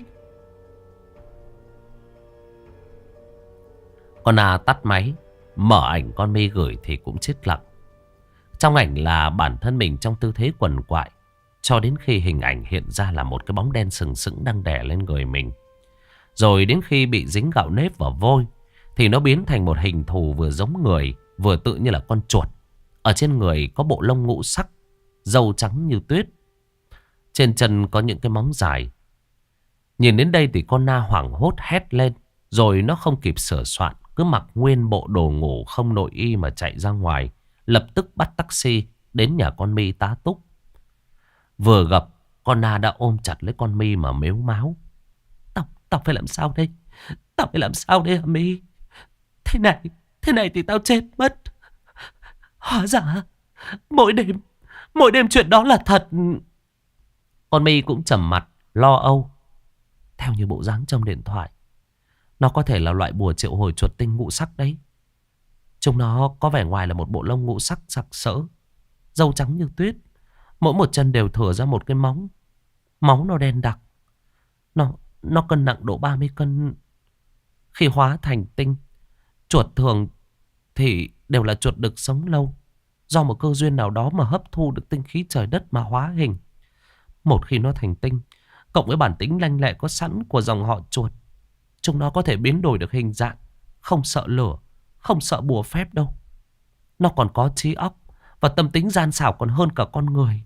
Con Na tắt máy, mở ảnh con My gửi thì cũng chết lặng. Trong ảnh là bản thân mình trong tư thế quằn quại, cho đến khi hình ảnh hiện ra là một cái bóng đen sừng sững đang đè lên người mình. Rồi đến khi bị dính gạo nếp vào vôi, thì nó biến thành một hình thù vừa giống người, vừa tự như là con chuột. Ở trên người có bộ lông ngũ sắc, râu trắng như tuyết. Trên chân có những cái móng dài. Nhìn đến đây thì con Na hoảng hốt hét lên. Rồi nó không kịp sửa soạn, cứ mặc nguyên bộ đồ ngủ không nội y mà chạy ra ngoài. Lập tức bắt taxi đến nhà con My tá túc. Vừa gặp, con Na đã ôm chặt lấy con My mà mếu máo. Tao, tao phải làm sao đây? Tao phải làm sao đây hả My? Thế này, thế này thì tao chết mất. Hóa ra, mỗi đêm, mỗi đêm chuyện đó là thật. Con My cũng trầm mặt, lo âu. Theo như bộ dáng trong điện thoại, nó có thể là loại bùa triệu hồi chuột tinh ngũ sắc đấy. Chúng nó có vẻ ngoài là một bộ lông ngũ sắc sặc sỡ, râu trắng như tuyết. Mỗi một chân đều thửa ra một cái móng. Móng nó đen đặc. Nó, nó cân nặng độ ba mươi cân. Khi hóa thành tinh, chuột thường thì đều là chuột được sống lâu. Do một cơ duyên nào đó mà hấp thu được tinh khí trời đất mà hóa hình. Một khi nó thành tinh, cộng với bản tính lanh lẹ có sẵn của dòng họ chuột, chúng nó có thể biến đổi được hình dạng, không sợ lửa, không sợ bùa phép đâu. Nó còn có trí óc và tâm tính gian xảo còn hơn cả con người.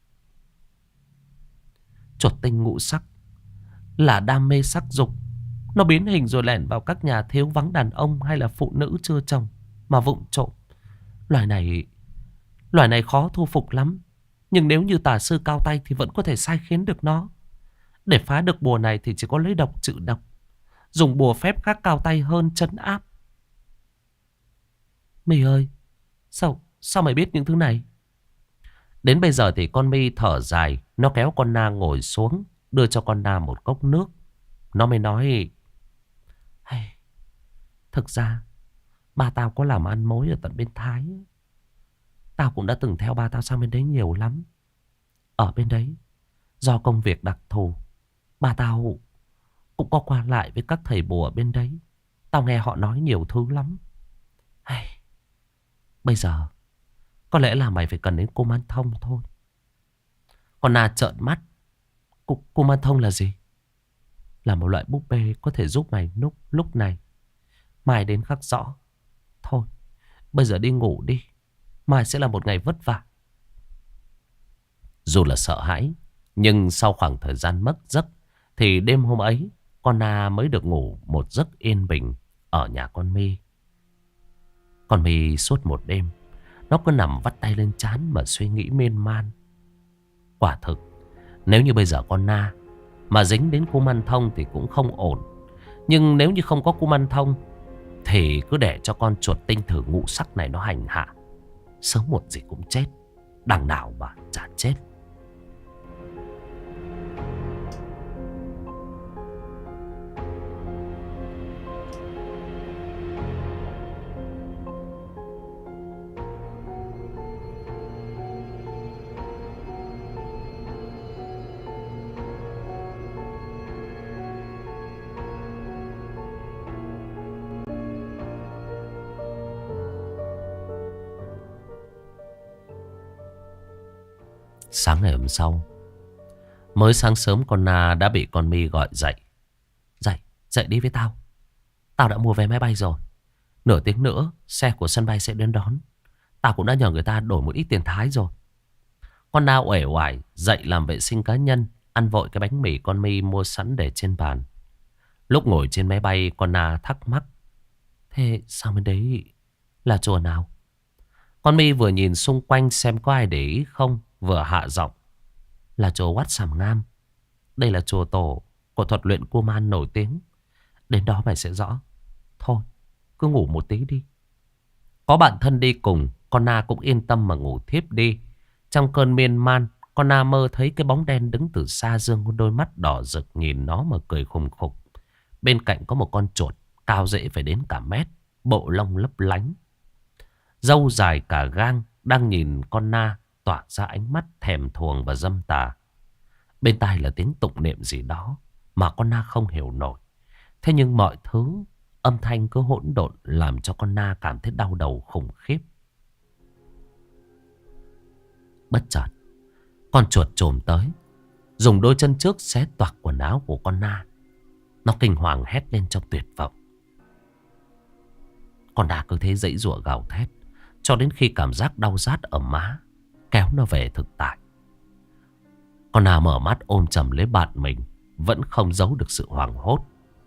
Chuột tinh ngũ sắc là đam mê sắc dục. Nó biến hình rồi lẻn vào các nhà thiếu vắng đàn ông hay là phụ nữ chưa chồng mà vụng trộm. Loài này Loài này khó thu phục lắm. Nhưng nếu như tà sư cao tay thì vẫn có thể sai khiến được nó. Để phá được bùa này thì chỉ có lấy độc trừ độc, dùng bùa phép các cao tay hơn trấn áp. My ơi, Sao Sao mày biết những thứ này? Đến bây giờ thì con My thở dài. Nó kéo con Na ngồi xuống, đưa cho con Na một cốc nước. Nó mới nói: hey, thực ra ba tao có làm ăn mối ở tận bên Thái. Tao cũng đã từng theo ba tao sang bên đấy nhiều lắm. ở bên đấy, do công việc đặc thù, ba tao cũng có qua lại với các thầy bùa bên đấy. Tao nghe họ nói nhiều thứ lắm. Hay, bây giờ có lẽ là mày phải cần đến cô Man Thông thôi. Con Na trợn mắt. Cô, cô Man Thông là gì? Là một loại búp bê có thể giúp mày lúc, lúc này mai đến khắc rõ. Thôi, bây giờ đi ngủ đi, mai sẽ là một ngày vất vả. Dù là sợ hãi, nhưng sau khoảng thời gian mất giấc thì đêm hôm ấy con Na mới được ngủ một giấc yên bình ở nhà con My. Con My suốt một đêm nó cứ nằm vắt tay lên trán mà suy nghĩ miên man. Quả thực, nếu như bây giờ con Na mà dính đến cô Man Thông thì cũng không ổn. Nhưng nếu như không có cô Man Thông thì cứ để cho con chuột tinh thử ngũ sắc này nó hành hạ, sớm một gì cũng chết. Đằng nào mà chả chết. Sáng ngày hôm sau, mới sáng sớm con Na đã bị con My gọi dậy. Dậy, dậy đi với tao. Tao đã mua vé máy bay rồi. Nửa tiếng nữa xe của sân bay sẽ đến đón. Tao cũng đã nhờ người ta đổi một ít tiền Thái rồi. Con Na uể oải dậy làm vệ sinh cá nhân, ăn vội cái bánh mì con My mua sẵn để trên bàn. Lúc ngồi trên máy bay, con Na thắc mắc. Thế sao bên đấy là chùa nào? Con My vừa nhìn xung quanh xem có ai để ý không, vừa hạ giọng. Là chùa Wat Sàm Ngam. Đây là chùa tổ của thuật luyện cua man nổi tiếng. Đến đó mày sẽ rõ. Thôi, cứ ngủ một tí đi. Có bạn thân đi cùng, con Na cũng yên tâm mà ngủ thiếp đi. Trong cơn miên man, con Na mơ thấy cái bóng đen đứng từ xa dương đôi mắt đỏ rực nhìn nó mà cười khùng khục. Bên cạnh có một con chuột cao dễ phải đến cả mét, bộ lông lấp lánh, râu dài cả gang, đang nhìn con Na tỏa ra ánh mắt thèm thuồng và dâm tà. Bên tai là tiếng tụng niệm gì đó mà con Na không hiểu nổi. Thế nhưng mọi thứ âm thanh cứ hỗn độn làm cho con Na cảm thấy đau đầu khủng khiếp. Bất chợt, con chuột chồm tới, dùng đôi chân trước xé toạc quần áo của con Na. Nó kinh hoàng hét lên trong tuyệt vọng. Con Na cứ thế giãy giụa gào thét cho đến khi cảm giác đau rát ở má kéo nó về thực tại. Con Na mở mắt ôm chầm lấy bạn mình, vẫn không giấu được sự hoảng hốt.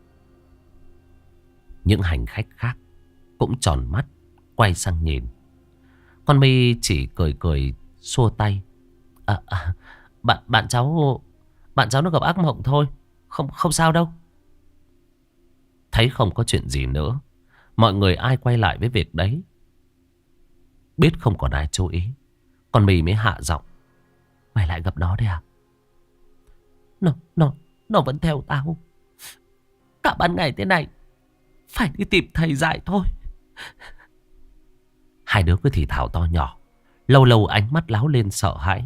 Những hành khách khác cũng tròn mắt quay sang nhìn. Con My chỉ cười cười xua tay. À, à, bạn bạn cháu bạn cháu nó gặp ác mộng thôi, không không sao đâu. Thấy không có chuyện gì nữa, mọi người ai quay lại với việc đấy. Biết không còn ai chú ý, con My mới hạ giọng. Mày lại gặp nó đấy à? Nó, nó, nó vẫn theo tao. Cả ban ngày thế này, phải đi tìm thầy dạy thôi. Hai đứa cứ thì thào to nhỏ, lâu lâu ánh mắt láo lên sợ hãi.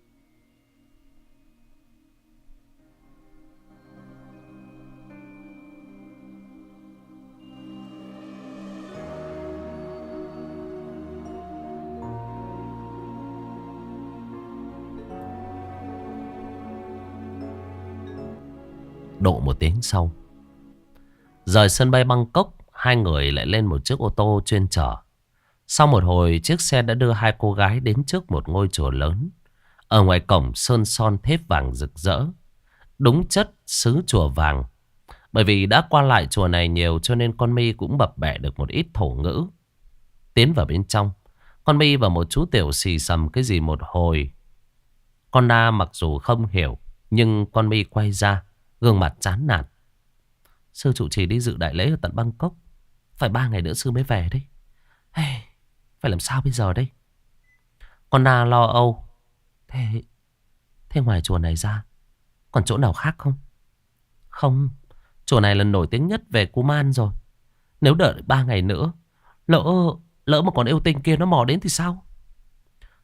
Độ một tiếng sau, rời sân bay Bangkok, hai người lại lên một chiếc ô tô chuyên chở. Sau một hồi, chiếc xe đã đưa hai cô gái đến trước một ngôi chùa lớn. Ở ngoài cổng sơn son thép vàng rực rỡ, đúng chất xứ chùa vàng. Bởi vì đã qua lại chùa này nhiều cho nên con My cũng bập bẹ được một ít thổ ngữ. Tiến vào bên trong, con My và một chú tiểu xì xầm cái gì một hồi. Con Na mặc dù không hiểu, nhưng con My quay ra, gương mặt chán nản. Sư trụ trì đi dự đại lễ ở tận Bangkok, phải ba ngày nữa sư mới về đấy. Hey, phải làm sao bây giờ đây? Con Na lo âu. Thế, thế ngoài chùa này ra còn chỗ nào khác không? Không, chùa này là nổi tiếng nhất về Kuman rồi. Nếu đợi ba ngày nữa, lỡ lỡ mà còn yêu tinh kia nó mò đến thì sao?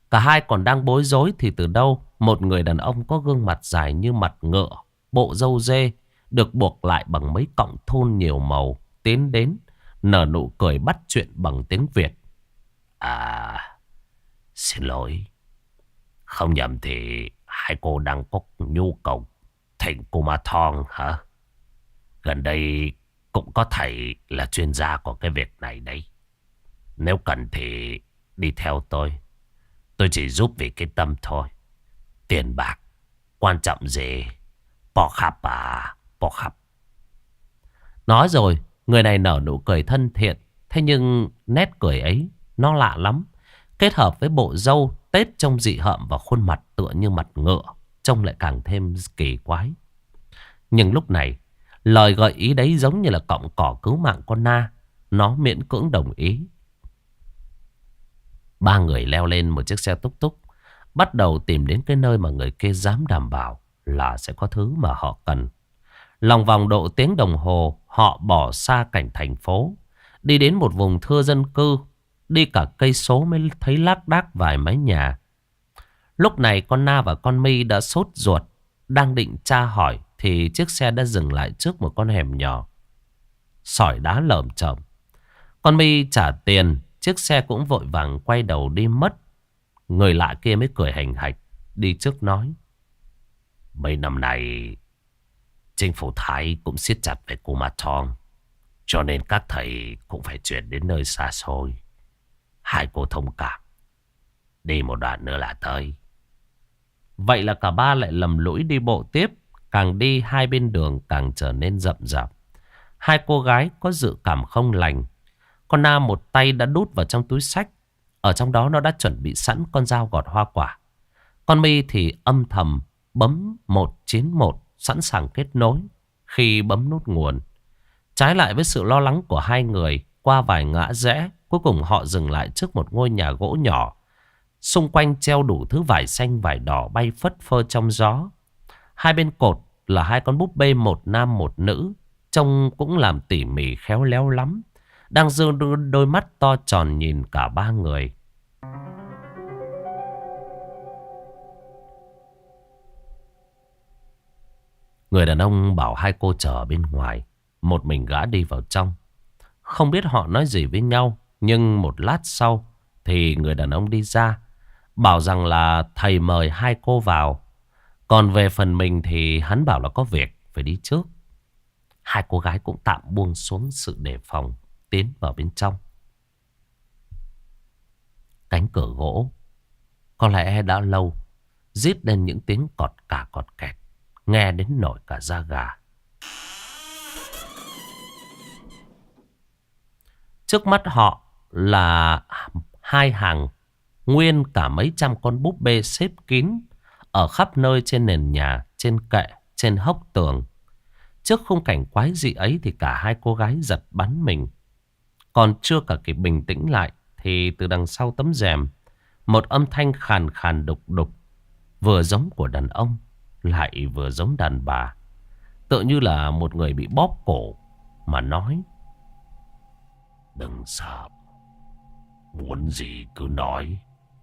Cả hai còn đang bối rối thì từ đâu một người đàn ông có gương mặt dài như mặt ngựa, bộ râu dê, được buộc lại bằng mấy cọng thun nhiều màu, tiến đến, nở nụ cười bắt chuyện bằng tiếng Việt. À, xin lỗi. Không nhầm thì hai cô đang có nhu cầu thỉnh Kumathon hả? Gần đây cũng có thầy là chuyên gia của cái việc này đấy. Nếu cần thì đi theo tôi. Tôi chỉ giúp vì cái tâm thôi. Tiền bạc quan trọng gì? Bỏ khắp à? Bỏ khắp. Nói rồi, người này nở nụ cười thân thiện. Thế nhưng nét cười ấy nó lạ lắm. Kết hợp với bộ râu tết trông dị hợm và khuôn mặt tựa như mặt ngựa, trông lại càng thêm kỳ quái. Nhưng lúc này, lời gợi ý đấy giống như là cọng cỏ cứu mạng con Na. Nó miễn cưỡng đồng ý. Ba người leo lên một chiếc xe túc túc, bắt đầu tìm đến cái nơi mà người kia dám đảm bảo là sẽ có thứ mà họ cần. Lòng vòng độ tiếng đồng hồ, họ bỏ xa cảnh thành phố, đi đến một vùng thưa dân cư. Đi cả cây số mới thấy lác đác vài mái nhà. Lúc này con Na và con My đã sốt ruột, đang định tra hỏi thì chiếc xe đã dừng lại trước một con hẻm nhỏ, sỏi đá lởm chởm. Con My trả tiền, chiếc xe cũng vội vàng quay đầu đi mất. Người lạ kia mới cười hành hạch, đi trước nói: mấy năm nay chính phủ Thái cũng siết chặt về Kumathon, cho nên các thầy cũng phải chuyển đến nơi xa xôi. Hai cô thông cảm, đi một đoạn nữa là tới. Vậy là cả ba lại lầm lũi đi bộ tiếp. Càng đi hai bên đường càng trở nên rậm rạp. Hai cô gái có dự cảm không lành. Con Na một tay đã đút vào trong túi xách, ở trong đó nó đã chuẩn bị sẵn con dao gọt hoa quả. Con My thì âm thầm bấm một chín một, sẵn sàng kết nối khi bấm nút nguồn. Trái lại với sự lo lắng của hai người, qua vài ngã rẽ, cuối cùng họ dừng lại trước một ngôi nhà gỗ nhỏ. Xung quanh treo đủ thứ vải xanh vải đỏ bay phất phơ trong gió. Hai bên cột là hai con búp bê, một nam một nữ, trông cũng làm tỉ mỉ khéo léo lắm, đang giơ đôi mắt to tròn nhìn cả ba người. Người đàn ông bảo hai cô chờ ở bên ngoài, một mình gã đi vào trong. Không biết họ nói gì với nhau, nhưng một lát sau thì người đàn ông đi ra, bảo rằng là thầy mời hai cô vào. Còn về phần mình thì hắn bảo là có việc phải đi trước. Hai cô gái cũng tạm buông xuống sự đề phòng, tiến vào bên trong. Cánh cửa gỗ có lẽ đã lâu rít lên những tiếng cọt cả cọt kẹt, nghe đến nổi cả da gà. Trước mắt họ là hai hàng nguyên cả mấy trăm con búp bê xếp kín ở khắp nơi, trên nền nhà, trên kệ, trên hốc tường. Trước khung cảnh quái dị ấy thì cả hai cô gái giật bắn mình. Còn chưa cả kịp bình tĩnh lại thì từ đằng sau tấm rèm, một âm thanh khàn khàn đục đục, vừa giống của đàn ông lại vừa giống đàn bà, tựa như là một người bị bóp cổ mà nói: đừng sợ, muốn gì cứ nói.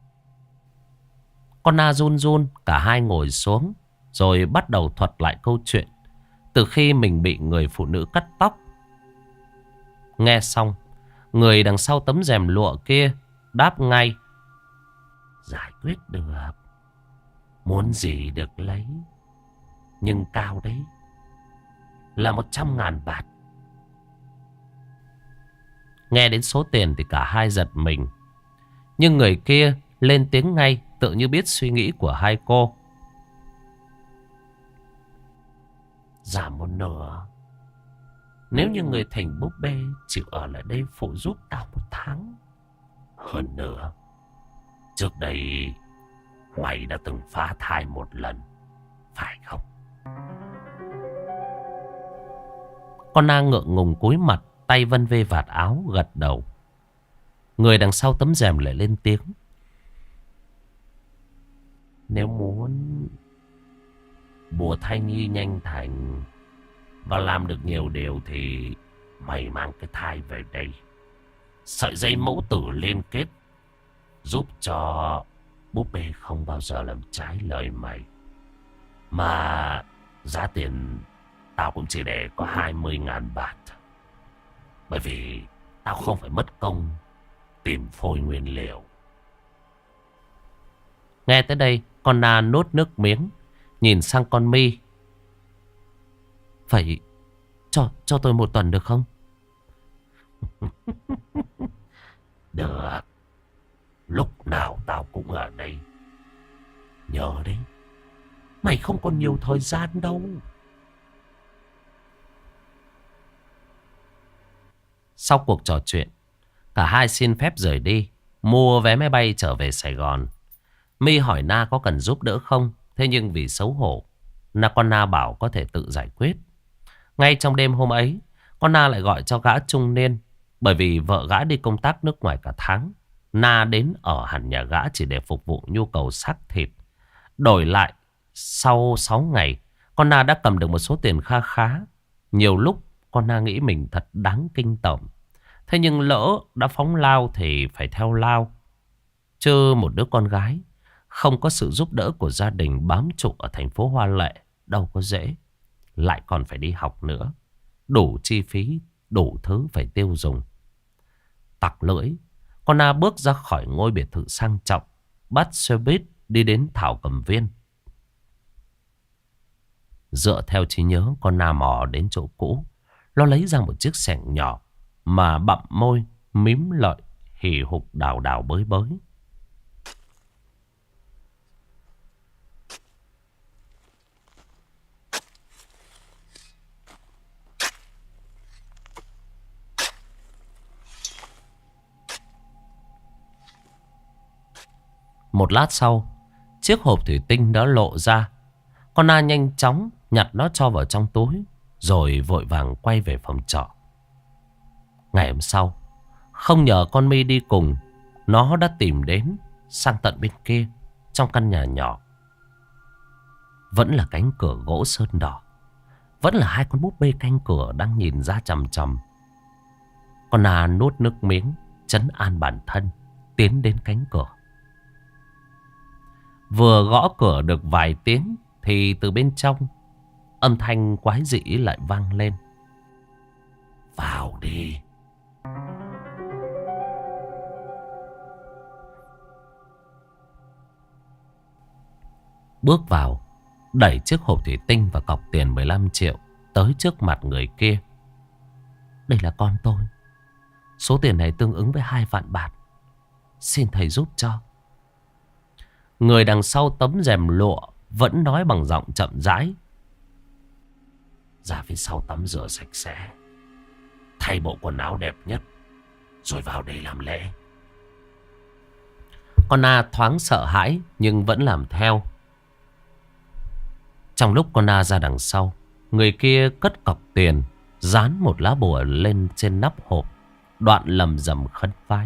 Con Na run run, cả hai ngồi xuống rồi bắt đầu thuật lại câu chuyện từ khi mình bị người phụ nữ cắt tóc. Nghe xong, người đằng sau tấm rèm lụa kia đáp ngay: giải quyết được, muốn gì được lấy, nhưng cao đấy, là một trăm ngàn bạt. Nghe đến số tiền thì cả hai giật mình, nhưng người kia lên tiếng ngay, tự như biết suy nghĩ của hai cô: giảm một nửa, nếu như người thỉnh búp bê chịu ở lại đây phụ giúp tao một tháng. Hơn nữa, trước đây mày đã từng phá thai một lần, phải không? Con Na ngượng ngùng cúi mặt, tay vân vê vạt áo, gật đầu. Người đằng sau tấm rèm lại lên tiếng: nếu muốn bùa thai nhi nhanh thành và làm được nhiều điều thì mày mang cái thai về đây. Sợi dây mẫu tử liên kết giúp cho Búp bê không bao giờ làm trái lời mày. Mà giá tiền tao cũng chỉ để có hai mươi ngàn bạt. Bởi vì tao không phải mất công tìm phôi nguyên liệu. Nghe tới đây, con Na nuốt nước miếng, nhìn sang con Mi. Vậy cho, cho tôi một tuần được không? Được. Lúc nào tao cũng ở đây. Nhớ đấy, mày không còn nhiều thời gian đâu. Sau cuộc trò chuyện, cả hai xin phép rời đi, mua vé máy bay trở về Sài Gòn. My hỏi Na có cần giúp đỡ không. Thế nhưng vì xấu hổ, Na con Na bảo có thể tự giải quyết. Ngay trong đêm hôm ấy, con Na lại gọi cho gã trung niên. Bởi vì vợ gã đi công tác nước ngoài cả tháng, Na đến ở hẳn nhà gã chỉ để phục vụ nhu cầu xác thịt. Đổi lại, sau sáu ngày, con Na đã cầm được một số tiền kha khá. Nhiều lúc con Na nghĩ mình thật đáng kinh tởm. Thế nhưng lỡ đã phóng lao thì phải theo lao. Chứ một đứa con gái không có sự giúp đỡ của gia đình bám trụ ở thành phố Hoa Lệ đâu có dễ. Lại còn phải đi học nữa. Đủ chi phí, đủ thứ phải tiêu dùng. Tặc lưỡi, con Na bước ra khỏi ngôi biệt thự sang trọng, bắt xe buýt đi đến Thảo Cầm Viên. Dựa theo trí nhớ, con Na mò đến chỗ cũ. Nó lấy ra một chiếc xẻng nhỏ mà bặm môi, mím lợi, hì hục đào đào bới bới. Một lát sau, chiếc hộp thủy tinh đã lộ ra. Con Na nhanh chóng nhặt nó cho vào trong túi, rồi vội vàng quay về phòng trọ. Ngày hôm sau, không nhờ con My đi cùng, nó đã tìm đến sang tận bên kia, trong căn nhà nhỏ. Vẫn là cánh cửa gỗ sơn đỏ. Vẫn là hai con búp bê canh cửa đang nhìn ra chằm chằm. Con Na nuốt nước miếng, trấn an bản thân, tiến đến cánh cửa. Vừa gõ cửa được vài tiếng thì từ bên trong, âm thanh quái dị lại vang lên. Vào đi. Bước vào, đẩy chiếc hộp thủy tinh và cọc tiền mười lăm triệu tới trước mặt người kia. Đây là con tôi. Số tiền này tương ứng với hai vạn bạt. Xin thầy giúp cho. Người đằng sau tấm rèm lụa vẫn nói bằng giọng chậm rãi. Ra phía sau tắm rửa sạch sẽ, thay bộ quần áo đẹp nhất, rồi vào đây làm lễ. Con Na thoáng sợ hãi nhưng vẫn làm theo. Trong lúc con Na ra đằng sau, người kia cất cọc tiền, dán một lá bùa lên trên nắp hộp, đoạn lầm rầm khấn vái.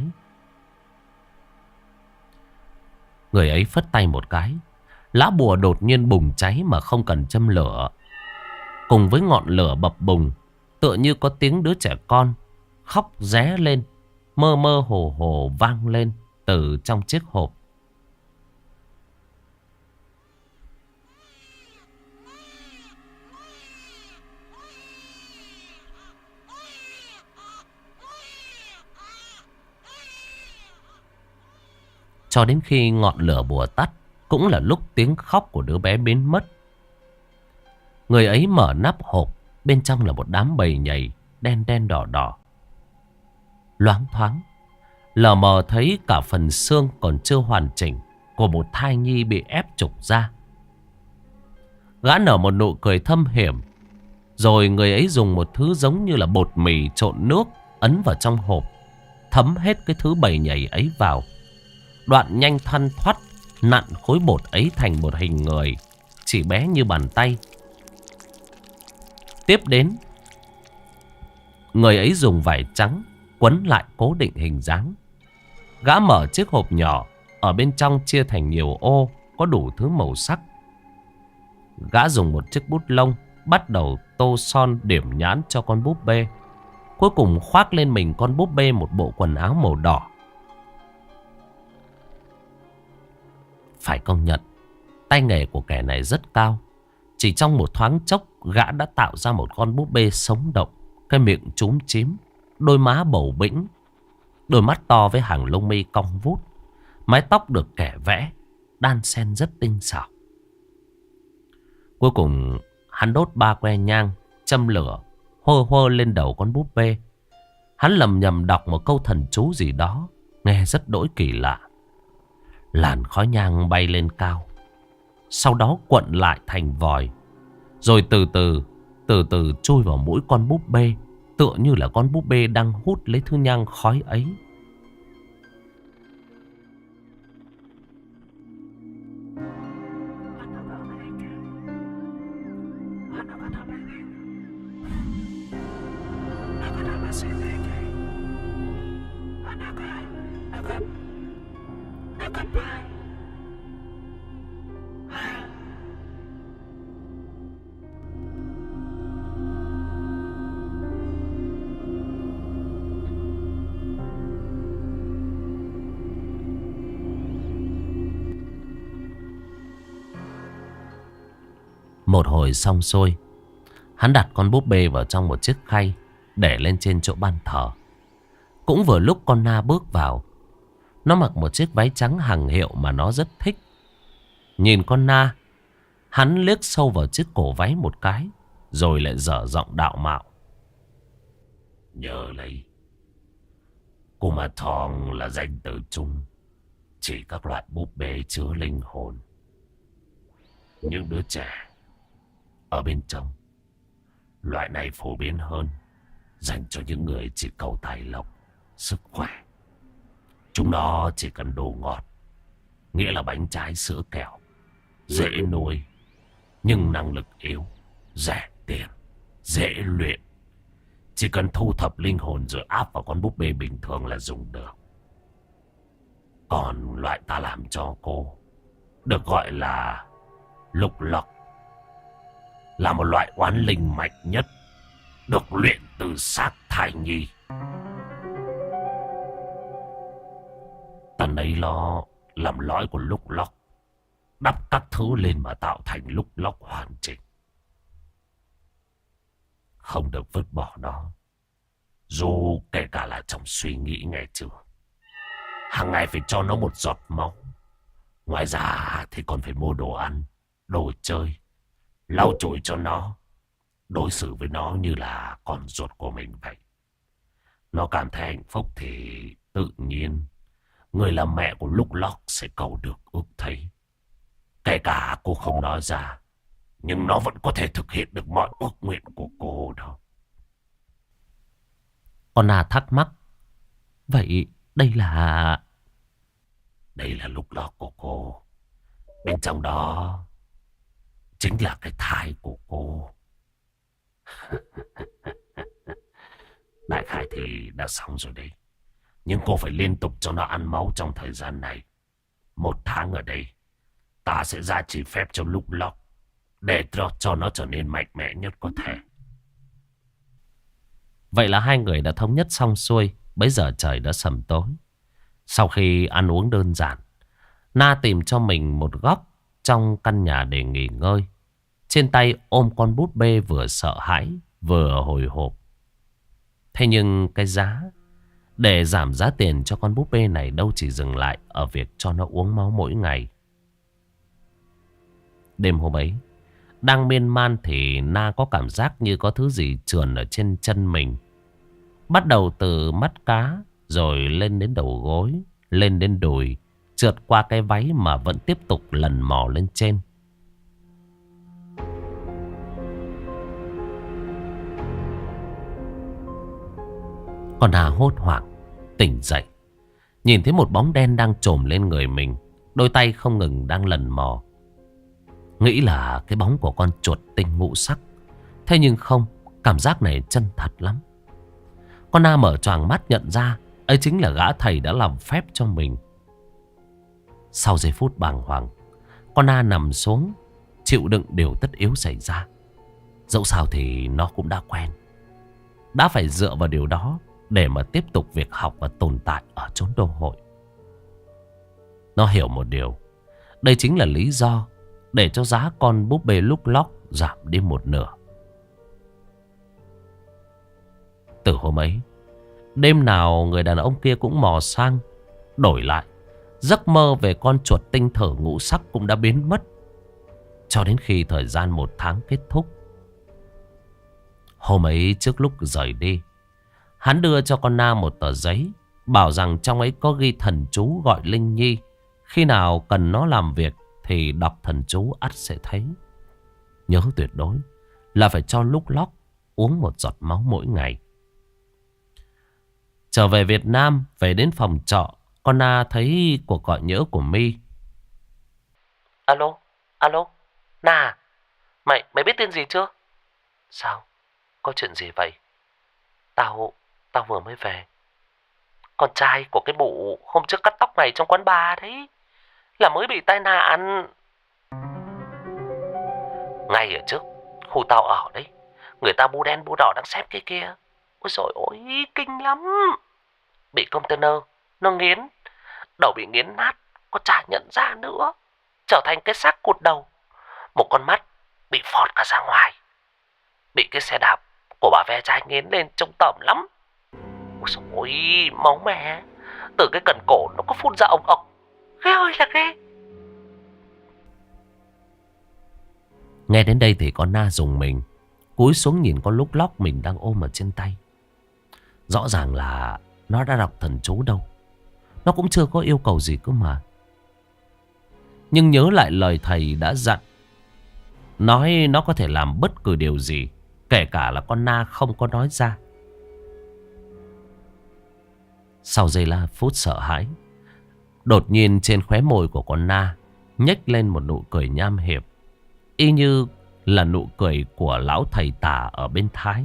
Người ấy phất tay một cái, lá bùa đột nhiên bùng cháy mà không cần châm lửa. Cùng với ngọn lửa bập bùng, tựa như có tiếng đứa trẻ con khóc ré lên, mơ mơ hồ hồ vang lên từ trong chiếc hộp. Cho đến khi ngọn lửa bùa tắt, cũng là lúc tiếng khóc của đứa bé biến mất. Người ấy mở nắp hộp, bên trong là một đám bầy nhầy đen đen đỏ đỏ. Loáng thoáng, lờ mờ thấy cả phần xương còn chưa hoàn chỉnh của một thai nhi bị ép trục ra. Gã nở một nụ cười thâm hiểm, rồi người ấy dùng một thứ giống như là bột mì trộn nước ấn vào trong hộp, thấm hết cái thứ bầy nhầy ấy vào. Đoạn nhanh thoăn thoắt nặn khối bột ấy thành một hình người chỉ bé như bàn tay. Tiếp đến, người ấy dùng vải trắng quấn lại cố định hình dáng. Gã mở chiếc hộp nhỏ, ở bên trong chia thành nhiều ô có đủ thứ màu sắc. Gã dùng một chiếc bút lông bắt đầu tô son điểm nhãn cho con búp bê. Cuối cùng khoác lên mình con búp bê một bộ quần áo màu đỏ. Phải công nhận, tay nghề của kẻ này rất cao. Chỉ trong một thoáng chốc, gã đã tạo ra một con búp bê sống động. Cái miệng chúm chím, đôi má bầu bĩnh, đôi mắt to với hàng lông mi cong vút. Mái tóc được kẻ vẽ đan xen rất tinh xảo. Cuối cùng hắn đốt ba que nhang, châm lửa, hơ hơ lên đầu con búp bê. Hắn lầm nhầm đọc một câu thần chú gì đó, nghe rất đỗi kỳ lạ. Làn khói nhang bay lên cao, sau đó cuộn lại thành vòi, rồi từ từ, từ từ chui vào mũi con búp bê, tựa như là con búp bê đang hút lấy thứ nhang khói ấy. Một hồi xong xuôi, hắn đặt con búp bê vào trong một chiếc khay, để lên trên chỗ ban thờ. Cũng vừa lúc con Na bước vào. Nó mặc một chiếc váy trắng hàng hiệu mà nó rất thích. Nhìn con Na, hắn liếc sâu vào chiếc cổ váy một cái, rồi lại dở giọng đạo mạo. Nhớ lấy, Kumathong là danh từ chung chỉ các loại búp bê chứa linh hồn. Những đứa trẻ ở bên trong, loại này phổ biến hơn, dành cho những người chỉ cầu tài lộc, sức khỏe. Chúng nó chỉ cần đồ ngọt, nghĩa là bánh trái sữa kẹo, dễ nuôi, nhưng năng lực yếu, rẻ tiền, dễ luyện. Chỉ cần thu thập linh hồn rồi áp vào con búp bê bình thường là dùng được. Còn loại ta làm cho cô được gọi là lục lọc, là một loại oán linh mạnh nhất, được luyện từ xác thai nhi. Ta lấy nó làm lõi của lúc lóc, đắp các thứ lên mà tạo thành lúc lóc hoàn chỉnh. Không được vứt bỏ nó, dù kể cả là trong suy nghĩ, nghe chưa? Hàng ngày phải cho nó một giọt máu. Ngoài ra thì còn phải mua đồ ăn, đồ chơi, lau chùi cho nó, đối xử với nó như là con ruột của mình vậy. Nó cảm thấy hạnh phúc thì tự nhiên người làm mẹ của lúc lóc sẽ cầu được ước thấy. Kể cả cô không nói ra, nhưng nó vẫn có thể thực hiện được mọi ước nguyện của cô đó. Con Na thắc mắc. Vậy đây là... Đây là lúc lóc của cô. Bên trong đó chính là cái thai của cô. Đại khái thì đã xong rồi đấy. Nhưng cô phải liên tục cho nó ăn máu trong thời gian này. Một tháng ở đây, ta sẽ ra chỉ phép cho lúc lóc, để cho nó trở nên mạnh mẽ nhất có thể. Vậy là hai người đã thống nhất xong xuôi. Bấy giờ trời đã sầm tối. Sau khi ăn uống đơn giản, Na tìm cho mình một góc trong căn nhà để nghỉ ngơi. Trên tay ôm con búp bê vừa sợ hãi vừa hồi hộp. Thế nhưng cái giá để giảm giá tiền cho con búp bê này đâu chỉ dừng lại ở việc cho nó uống máu mỗi ngày. Đêm hôm ấy, đang miên man thì Na có cảm giác như có thứ gì trườn ở trên chân mình. Bắt đầu từ mắt cá, rồi lên đến đầu gối, lên đến đùi, trượt qua cái váy mà vẫn tiếp tục lần mò lên trên. Còn Hà hốt hoảng tỉnh dậy, nhìn thấy một bóng đen đang chồm lên người mình, đôi tay không ngừng đang lần mò. Nghĩ là cái bóng của con chuột tinh ngũ sắc. Thế nhưng không, cảm giác này chân thật lắm. Con Na mở choàng mắt nhận ra ấy chính là gã thầy đã làm phép cho mình. Sau giây phút bàng hoàng, con Na nằm xuống, chịu đựng điều tất yếu xảy ra. Dẫu sao thì nó cũng đã quen, đã phải dựa vào điều đó để mà tiếp tục việc học và tồn tại ở chốn đô hội. Nó hiểu một điều, Đây chính là lý do để cho giá con búp bê lúc lóc giảm đi một nửa. Từ hôm ấy, đêm nào người đàn ông kia cũng mò sang. Đổi lại, giấc mơ về con chuột tinh thở ngũ sắc cũng đã biến mất. Cho đến khi thời gian một tháng kết thúc. Hôm ấy trước lúc rời đi, hắn đưa cho con Na một tờ giấy, bảo rằng trong ấy có ghi thần chú gọi Linh Nhi. Khi nào cần nó làm việc thì đọc thần chú ắt sẽ thấy. Nhớ tuyệt đối là phải cho lúc lóc uống một giọt máu mỗi ngày. Trở về Việt Nam, về đến phòng trọ, con Na thấy cuộc gọi nhỡ của My. Alo, alo, Na, mày, mày biết tin gì chưa? Sao? Có chuyện gì vậy? Tao, tao vừa mới về. Con trai của cái bụ hôm trước cắt tóc mày trong quán bar đấy, là mới bị tai nạn. Ngay ở trước khu tao ở đấy, người ta bu đen bu đỏ đang xem cái kia. Ôi dồi ôi, kinh lắm. Bị container nó nghiến, đầu bị nghiến nát, có chả nhận ra nữa, trở thành cái xác cụt đầu. Một con mắt bị phọt cả ra ngoài. Bị cái xe đạp của bà ve chai nghiến lên trông tởm lắm. Ôi dồi ôi, máu mẹ, từ cái cần cổ nó có phun ra ống ống. Ghê ơi là ghê. Nghe đến đây thì con Na dùng mình, cúi xuống nhìn con lúc lóc mình đang ôm ở trên tay. Rõ ràng là nó đã đọc thần chú đâu. Nó cũng chưa có yêu cầu gì cơ mà. Nhưng nhớ lại lời thầy đã dặn, nói nó có thể làm bất cứ điều gì, kể cả là con Na không có nói ra. Sau giây là phút sợ hãi, đột nhiên trên khóe môi của con Na nhếch lên một nụ cười nham hiểm, y như là nụ cười của lão thầy tà ở bên Thái.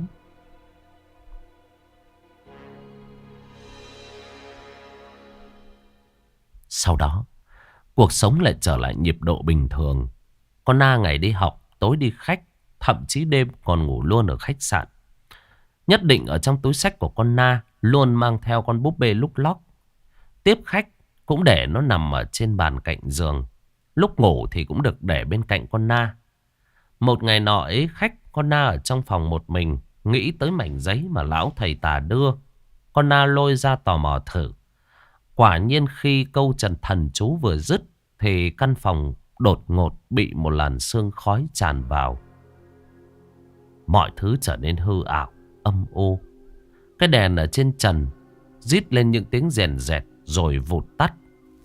Sau đó, cuộc sống lại trở lại nhịp độ bình thường. Con Na ngày đi học, tối đi khách, thậm chí đêm còn ngủ luôn ở khách sạn. Nhất định ở trong túi xách của con Na luôn mang theo con búp bê lúc lóc. Tiếp khách cũng để nó nằm ở trên bàn cạnh giường. Lúc ngủ thì cũng được để bên cạnh con Na. Một ngày nọ ấy khách, con Na ở trong phòng một mình, nghĩ tới mảnh giấy mà lão thầy tà đưa. Con Na lôi ra tò mò thử. Quả nhiên khi câu trần thần chú vừa dứt thì căn phòng đột ngột bị một làn sương khói tràn vào. Mọi thứ trở nên hư ảo, âm u. Cái đèn ở trên trần rít lên những tiếng rèn rẹt rồi vụt tắt.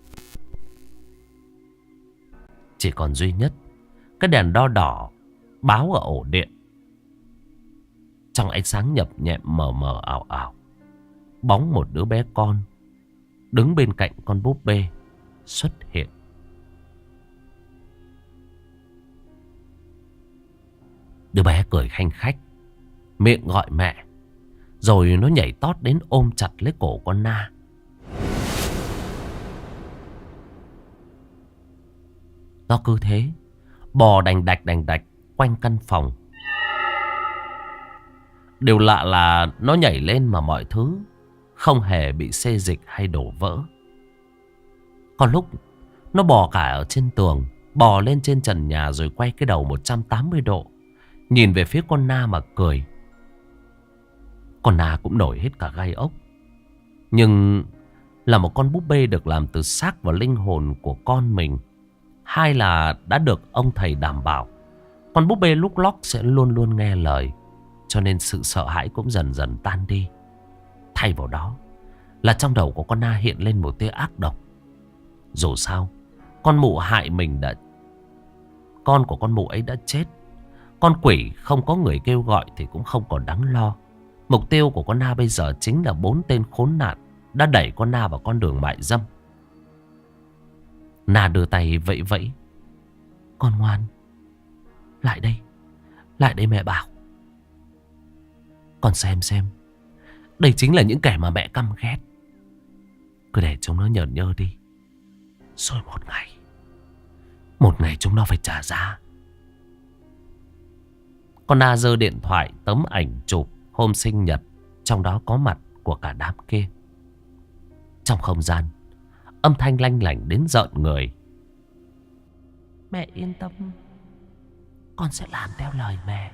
Chỉ còn duy nhất cái đèn đo đỏ báo ở ổ điện. Trong ánh sáng nhập nhẹm mờ mờ ảo ảo, bóng một đứa bé con đứng bên cạnh con búp bê xuất hiện. Đứa bé cười khanh khách, miệng gọi mẹ, rồi nó nhảy tót đến ôm chặt lấy cổ con Na. Nó cứ thế bò đành đạch đành đạch quanh căn phòng. Điều lạ là nó nhảy lên mà mọi thứ không hề bị xê dịch hay đổ vỡ. Còn lúc nó bò cả ở trên tường, bò lên trên trần nhà rồi quay cái đầu một trăm tám mươi độ, nhìn về phía con Na mà cười. Con Na cũng nổi hết cả gai ốc. Nhưng là một con búp bê được làm từ xác và linh hồn của con mình. Hai là đã được ông thầy đảm bảo con búp bê lúc lóc sẽ luôn luôn nghe lời. Cho nên sự sợ hãi cũng dần dần tan đi. Thay vào đó là trong đầu của con Na hiện lên một tia ác độc. Dù sao con mụ hại mình đã Con của con mụ ấy đã chết. Con quỷ không có người kêu gọi thì cũng không còn đáng lo. Mục tiêu của con Na bây giờ chính là bốn tên khốn nạn đã đẩy con Na vào con đường mại dâm. Na đưa tay vẫy vẫy. Con ngoan, lại đây, lại đây mẹ bảo. Con xem xem, đây chính là những kẻ mà mẹ căm ghét. Cứ để chúng nó nhởn nhơ đi, rồi một ngày Một ngày chúng nó phải trả giá. Con Na giơ điện thoại tấm ảnh chụp hôm sinh nhật, trong đó có mặt của cả đám kia. Trong không gian, âm thanh lanh lảnh đến rợn người. Mẹ yên tâm, con sẽ làm theo lời mẹ.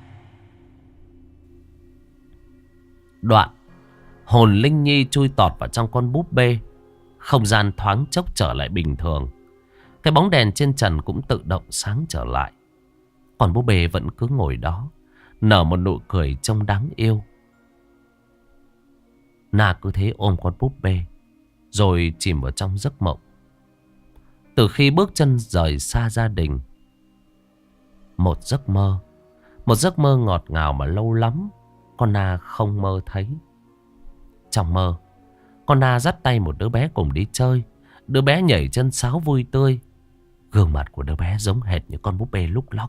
Đoạn hồn Linh Nhi chui tọt vào trong con búp bê. Không gian thoáng chốc trở lại bình thường. Cái bóng đèn trên trần cũng tự động sáng trở lại. Còn búp bê vẫn cứ ngồi đó, nở một nụ cười trông đáng yêu. Na cứ thế ôm con búp bê, rồi chìm vào trong giấc mộng. Từ khi bước chân rời xa gia đình, một giấc mơ, một giấc mơ ngọt ngào mà lâu lắm con Na không mơ thấy. Trong mơ, con Na dắt tay một đứa bé cùng đi chơi. Đứa bé nhảy chân sáo vui tươi. Gương mặt của đứa bé giống hệt như con búp bê lúc lóc.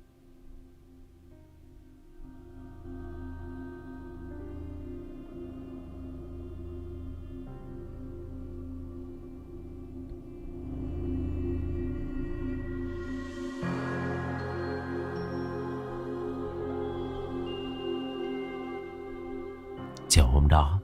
Chiều hôm đó,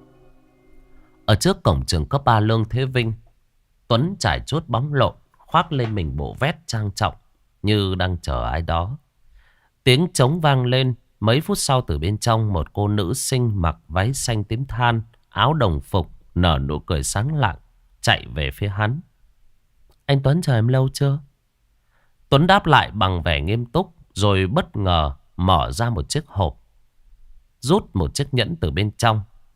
ở trước cổng trường cấp ba Lương Thế Vinh, Tuấn trải chuốt bóng lộn, khoác lên mình bộ vest trang trọng như đang chờ ai đó. Tiếng trống vang lên. Mấy phút sau, từ bên trong, một cô nữ sinh mặc váy xanh tím than, áo đồng phục, nở nụ cười sáng lạng, chạy về phía hắn. Anh Tuấn chờ em lâu chưa? Tuấn đáp lại bằng vẻ nghiêm túc, rồi bất ngờ mở ra một chiếc hộp, rút một chiếc nhẫn từ bên trong.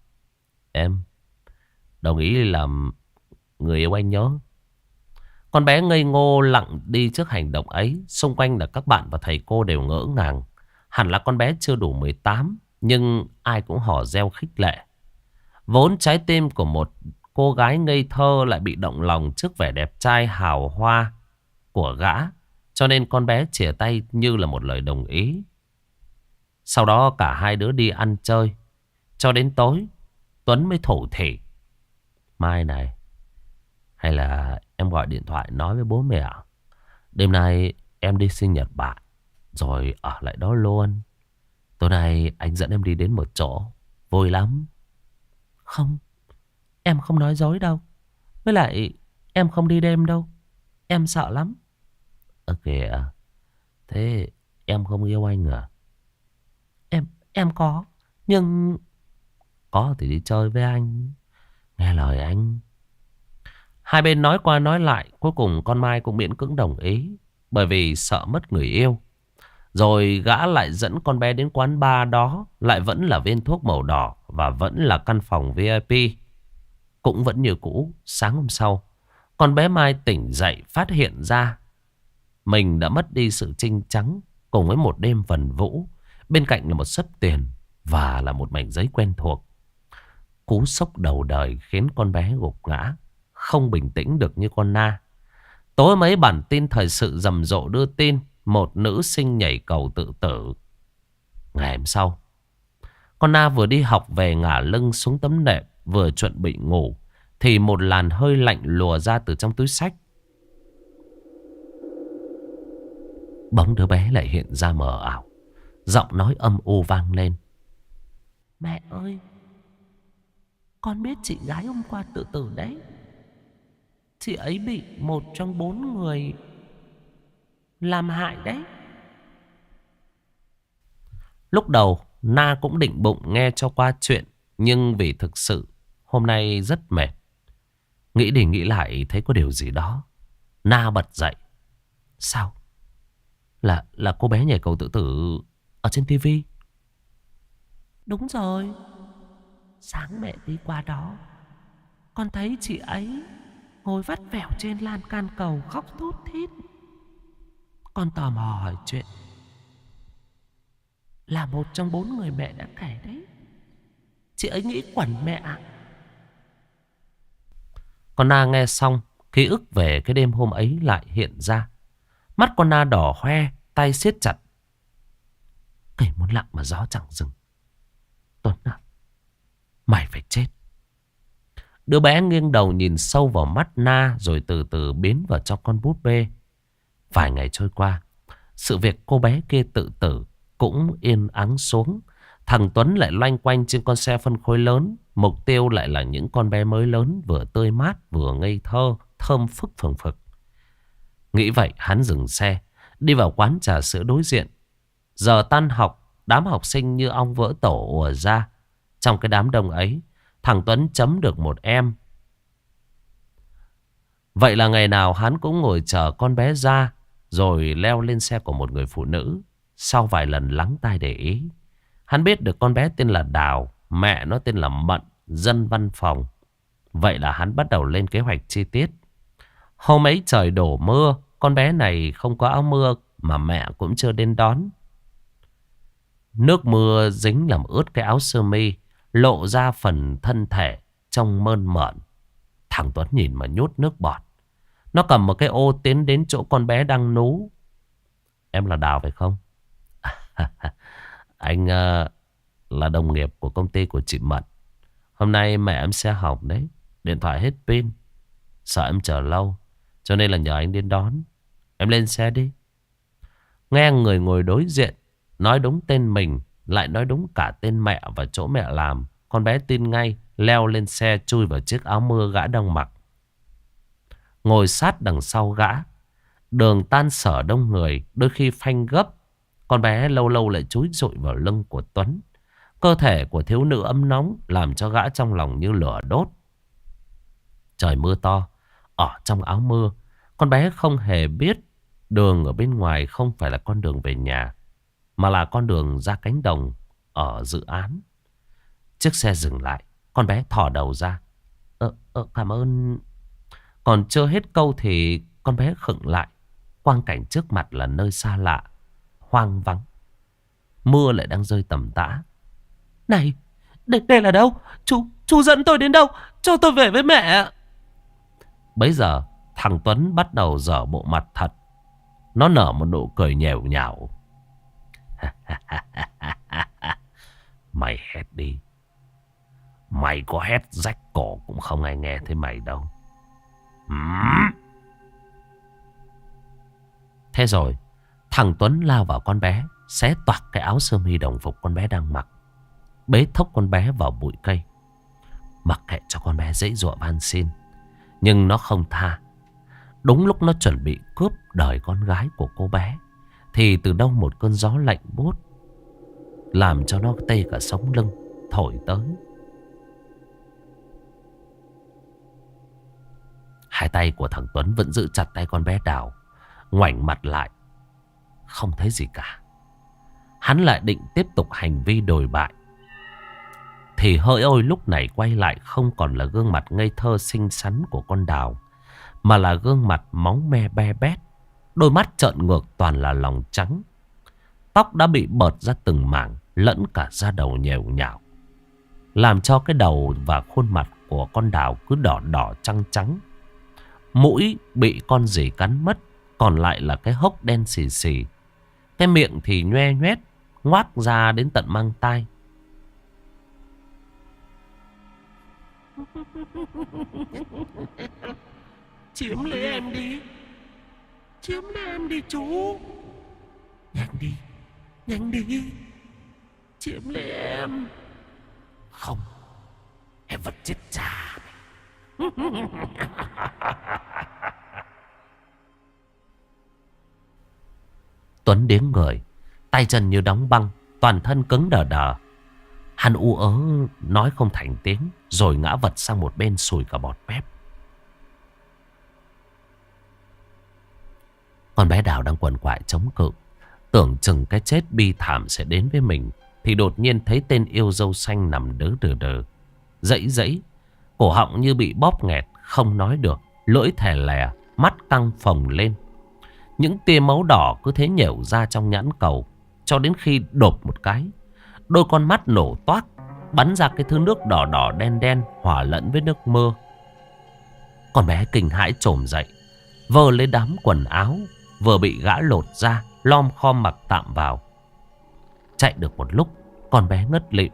Em đồng ý làm người yêu anh nhớ. Con bé ngây ngô lặng đi trước hành động ấy. Xung quanh là các bạn và thầy cô đều ngỡ ngàng. Hẳn là con bé chưa đủ mười tám, nhưng ai cũng hò reo khích lệ. Vốn trái tim của một cô gái ngây thơ lại bị động lòng trước vẻ đẹp trai hào hoa của gã, cho nên con bé chìa tay như là một lời đồng ý. Sau đó cả hai đứa đi ăn chơi. Cho đến tối, Tuấn mới thủ thỉ: Mai này, hay là em gọi điện thoại nói với bố mẹ, đêm nay em đi sinh nhật bạn, rồi ở lại đó luôn. Tối nay anh dẫn em đi đến một chỗ vui lắm. Không, em không nói dối đâu. Với lại em không đi đêm đâu. Em sợ lắm. Ơ kìa, thế em không yêu anh à? Em, em có. Nhưng... Có thì đi chơi với anh, nghe lời anh. Hai bên nói qua nói lại, cuối cùng con Mai cũng miễn cưỡng đồng ý, bởi vì sợ mất người yêu. Rồi gã lại dẫn con bé đến quán bar đó, lại vẫn là viên thuốc màu đỏ và vẫn là căn phòng vi ai pi. Cũng vẫn như cũ. Sáng hôm sau, con bé Mai tỉnh dậy phát hiện ra mình đã mất đi sự trinh trắng, cùng với một đêm vần vũ. Bên cạnh là một xấp tiền và là một mảnh giấy quen thuộc. Cú sốc đầu đời khiến con bé gục ngã, không bình tĩnh được như con Na. Tối mấy bản tin thời sự rầm rộ đưa tin một nữ sinh nhảy cầu tự tử. Ngày hôm sau, con Na vừa đi học về ngả lưng xuống tấm nệm, vừa chuẩn bị ngủ, thì một làn hơi lạnh lùa ra từ trong túi xách. Bóng đứa bé lại hiện ra mờ ảo. Giọng nói âm u vang lên: Mẹ ơi, con biết chị gái hôm qua tự tử đấy. Chị ấy bị một trong bốn người làm hại đấy. Lúc đầu Na cũng định bụng nghe cho qua chuyện, nhưng vì thực sự hôm nay rất mệt, nghĩ đi nghĩ lại thấy có điều gì đó. Na bật dậy: Sao? Là là cô bé nhảy cầu tự tử ở trên tivi? Đúng rồi. Sáng mẹ đi qua đó, con thấy chị ấy ngồi vắt vẻo trên lan can cầu khóc thút thít. Con tò mò hỏi chuyện. Là một trong bốn người mẹ đã kể đấy. Chị ấy nghĩ quẩn mẹ ạ. Con Na nghe xong, ký ức về cái đêm hôm ấy lại hiện ra. Mắt con Na đỏ hoe, tay siết chặt. Cây muốn lặng mà gió chẳng dừng. Tuấn à, mày phải chết. Đứa bé nghiêng đầu nhìn sâu vào mắt Na, rồi từ từ biến vào trong con búp bê. Vài ngày trôi qua, sự việc cô bé kia tự tử cũng yên ắng xuống. Thằng Tuấn lại loanh quanh trên con xe phân khối lớn. Mục tiêu lại là những con bé mới lớn, vừa tươi mát vừa ngây thơ, thơm phức phừng phực. Nghĩ vậy hắn dừng xe, đi vào quán trà sữa đối diện. Giờ tan học, đám học sinh như ong vỡ tổ ùa ra. Trong cái đám đông ấy, thằng Tuấn chấm được một em. Vậy là ngày nào hắn cũng ngồi chờ con bé ra, rồi leo lên xe của một người phụ nữ. Sau vài lần lắng tai để ý, hắn biết được con bé tên là Đào, mẹ nó tên là Mận, dân văn phòng. Vậy là hắn bắt đầu lên kế hoạch chi tiết. Hôm ấy trời đổ mưa, con bé này không có áo mưa mà mẹ cũng chưa đến đón. Nước mưa dính làm ướt cái áo sơ mi, lộ ra phần thân thể trông mơn mởn. Thằng Tuấn nhìn mà nhốt nước bọt. Nó cầm một cái ô tiến đến chỗ con bé đang nú. Em là Đào phải không? Anh uh, là đồng nghiệp của công ty của chị Mận. Hôm nay mẹ em sẽ học đấy. Điện thoại hết pin, sợ em chờ lâu, cho nên là nhờ anh đến đón. Em lên xe đi. Nghe người ngồi đối diện nói đúng tên mình, lại nói đúng cả tên mẹ và chỗ mẹ làm, con bé tin ngay, leo lên xe chui vào chiếc áo mưa gã đang mặc. Ngồi sát đằng sau gã. Đường tan sở đông người, đôi khi phanh gấp. Con bé lâu lâu lại chúi dụi vào lưng của Tuấn. Cơ thể của thiếu nữ ấm nóng làm cho gã trong lòng như lửa đốt. Trời mưa to, ở trong áo mưa, con bé không hề biết đường ở bên ngoài không phải là con đường về nhà, mà là con đường ra cánh đồng ở dự án. Chiếc xe dừng lại, con bé thò đầu ra. Ờ, ờ, cảm ơn. Còn chưa hết câu thì con bé khựng lại. Quang cảnh trước mặt là nơi xa lạ, hoang vắng. Mưa lại đang rơi tầm tã. Này, đây, đây là đâu? Chú, chú dẫn tôi đến đâu? Cho tôi về với mẹ. Bấy giờ thằng Tuấn bắt đầu dở bộ mặt thật. Nó nở một nụ cười nhèo nhào. Mày hét đi. Mày có hét rách cổ cũng không ai nghe thấy mày đâu. Thế rồi thằng Tuấn lao vào con bé, xé toạc cái áo sơ mi đồng phục con bé đang mặc, bế thốc con bé vào bụi cây. Mặc kệ cho con bé giãy giụa van xin, nhưng nó không tha. Đúng lúc nó chuẩn bị cướp đời con gái của cô bé, thì từ đâu một cơn gió lạnh buốt làm cho nó tê cả sống lưng thổi tới. Hai tay của thằng Tuấn vẫn giữ chặt tay con bé Đào. Ngoảnh mặt lại, không thấy gì cả. Hắn lại định tiếp tục hành vi đồi bại, thì hỡi ôi lúc này quay lại không còn là gương mặt ngây thơ xinh xắn của con Đào, mà là gương mặt máu me be bét. Đôi mắt trợn ngược toàn là lòng trắng. Tóc đã bị bợt ra từng mảng, lẫn cả da đầu nhèo nhào, làm cho cái đầu và khuôn mặt của con Đào cứ đỏ đỏ trắng trắng. Mũi bị con gì cắn mất, còn lại là cái hốc đen xì xì. Cái miệng thì nhoe nhoét, ngoác ra đến tận mang tai. Chiếm lấy em đi. Chiếm lấy em đi chú. Nhanh đi. Nhanh đi. Chiếm lấy em. Không. Em vật chết cha. Tuấn điếng người, tay chân như đóng băng, toàn thân cứng đờ đờ. Hắn u ớ nói không thành tiếng, rồi ngã vật sang một bên sùi cả bọt mép. Con bé Đào đang quằn quại chống cự, tưởng chừng cái chết bi thảm sẽ đến với mình, thì đột nhiên thấy tên yêu dâu xanh nằm đớ đờ đờ, dãy dãy, cổ họng như bị bóp nghẹt, không nói được, lưỡi thè lè, mắt căng phồng lên. Những tia máu đỏ cứ thế nhểu ra trong nhãn cầu, cho đến khi đột một cái, đôi con mắt nổ toác, bắn ra cái thứ nước đỏ đỏ đen đen hòa lẫn với nước mưa. Con bé kinh hãi trồm dậy, vơ lấy đám quần áo vừa bị gã lột ra, lom khom mặc tạm vào. Chạy được một lúc, con bé ngất lịm.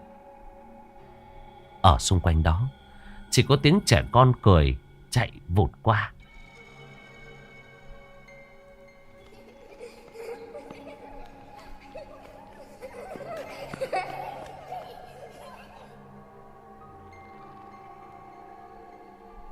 Ở xung quanh đó chỉ có tiếng trẻ con cười chạy vụt qua.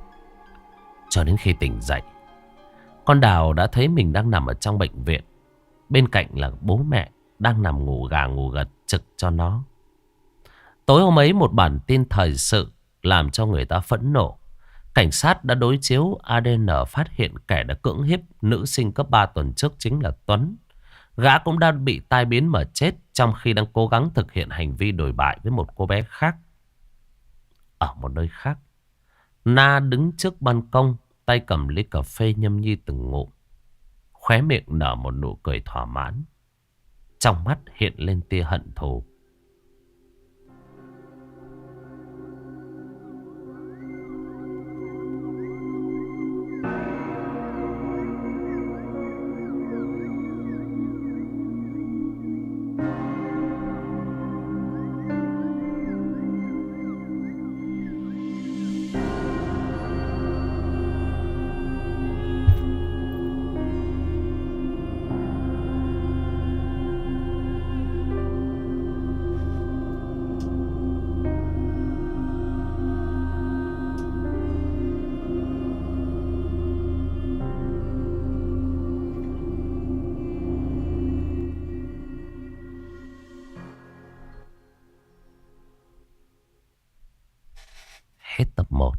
Cho đến khi tỉnh dậy, con Đào đã thấy mình đang nằm ở trong bệnh viện. Bên cạnh là bố mẹ đang nằm ngủ gà ngủ gật trực cho nó. Tối hôm ấy một bản tin thời sự làm cho người ta phẫn nộ. Cảnh sát đã đối chiếu a đê en phát hiện kẻ đã cưỡng hiếp nữ sinh cấp ba tuần trước chính là Tuấn. Gã cũng đã bị tai biến mà chết trong khi đang cố gắng thực hiện hành vi đồi bại với một cô bé khác. Ở một nơi khác, Na đứng trước ban công, tay cầm ly cà phê nhâm nhi từng ngụm. Khóe miệng nở một nụ cười thỏa mãn. Trong mắt hiện lên tia hận thù. Hết tập một.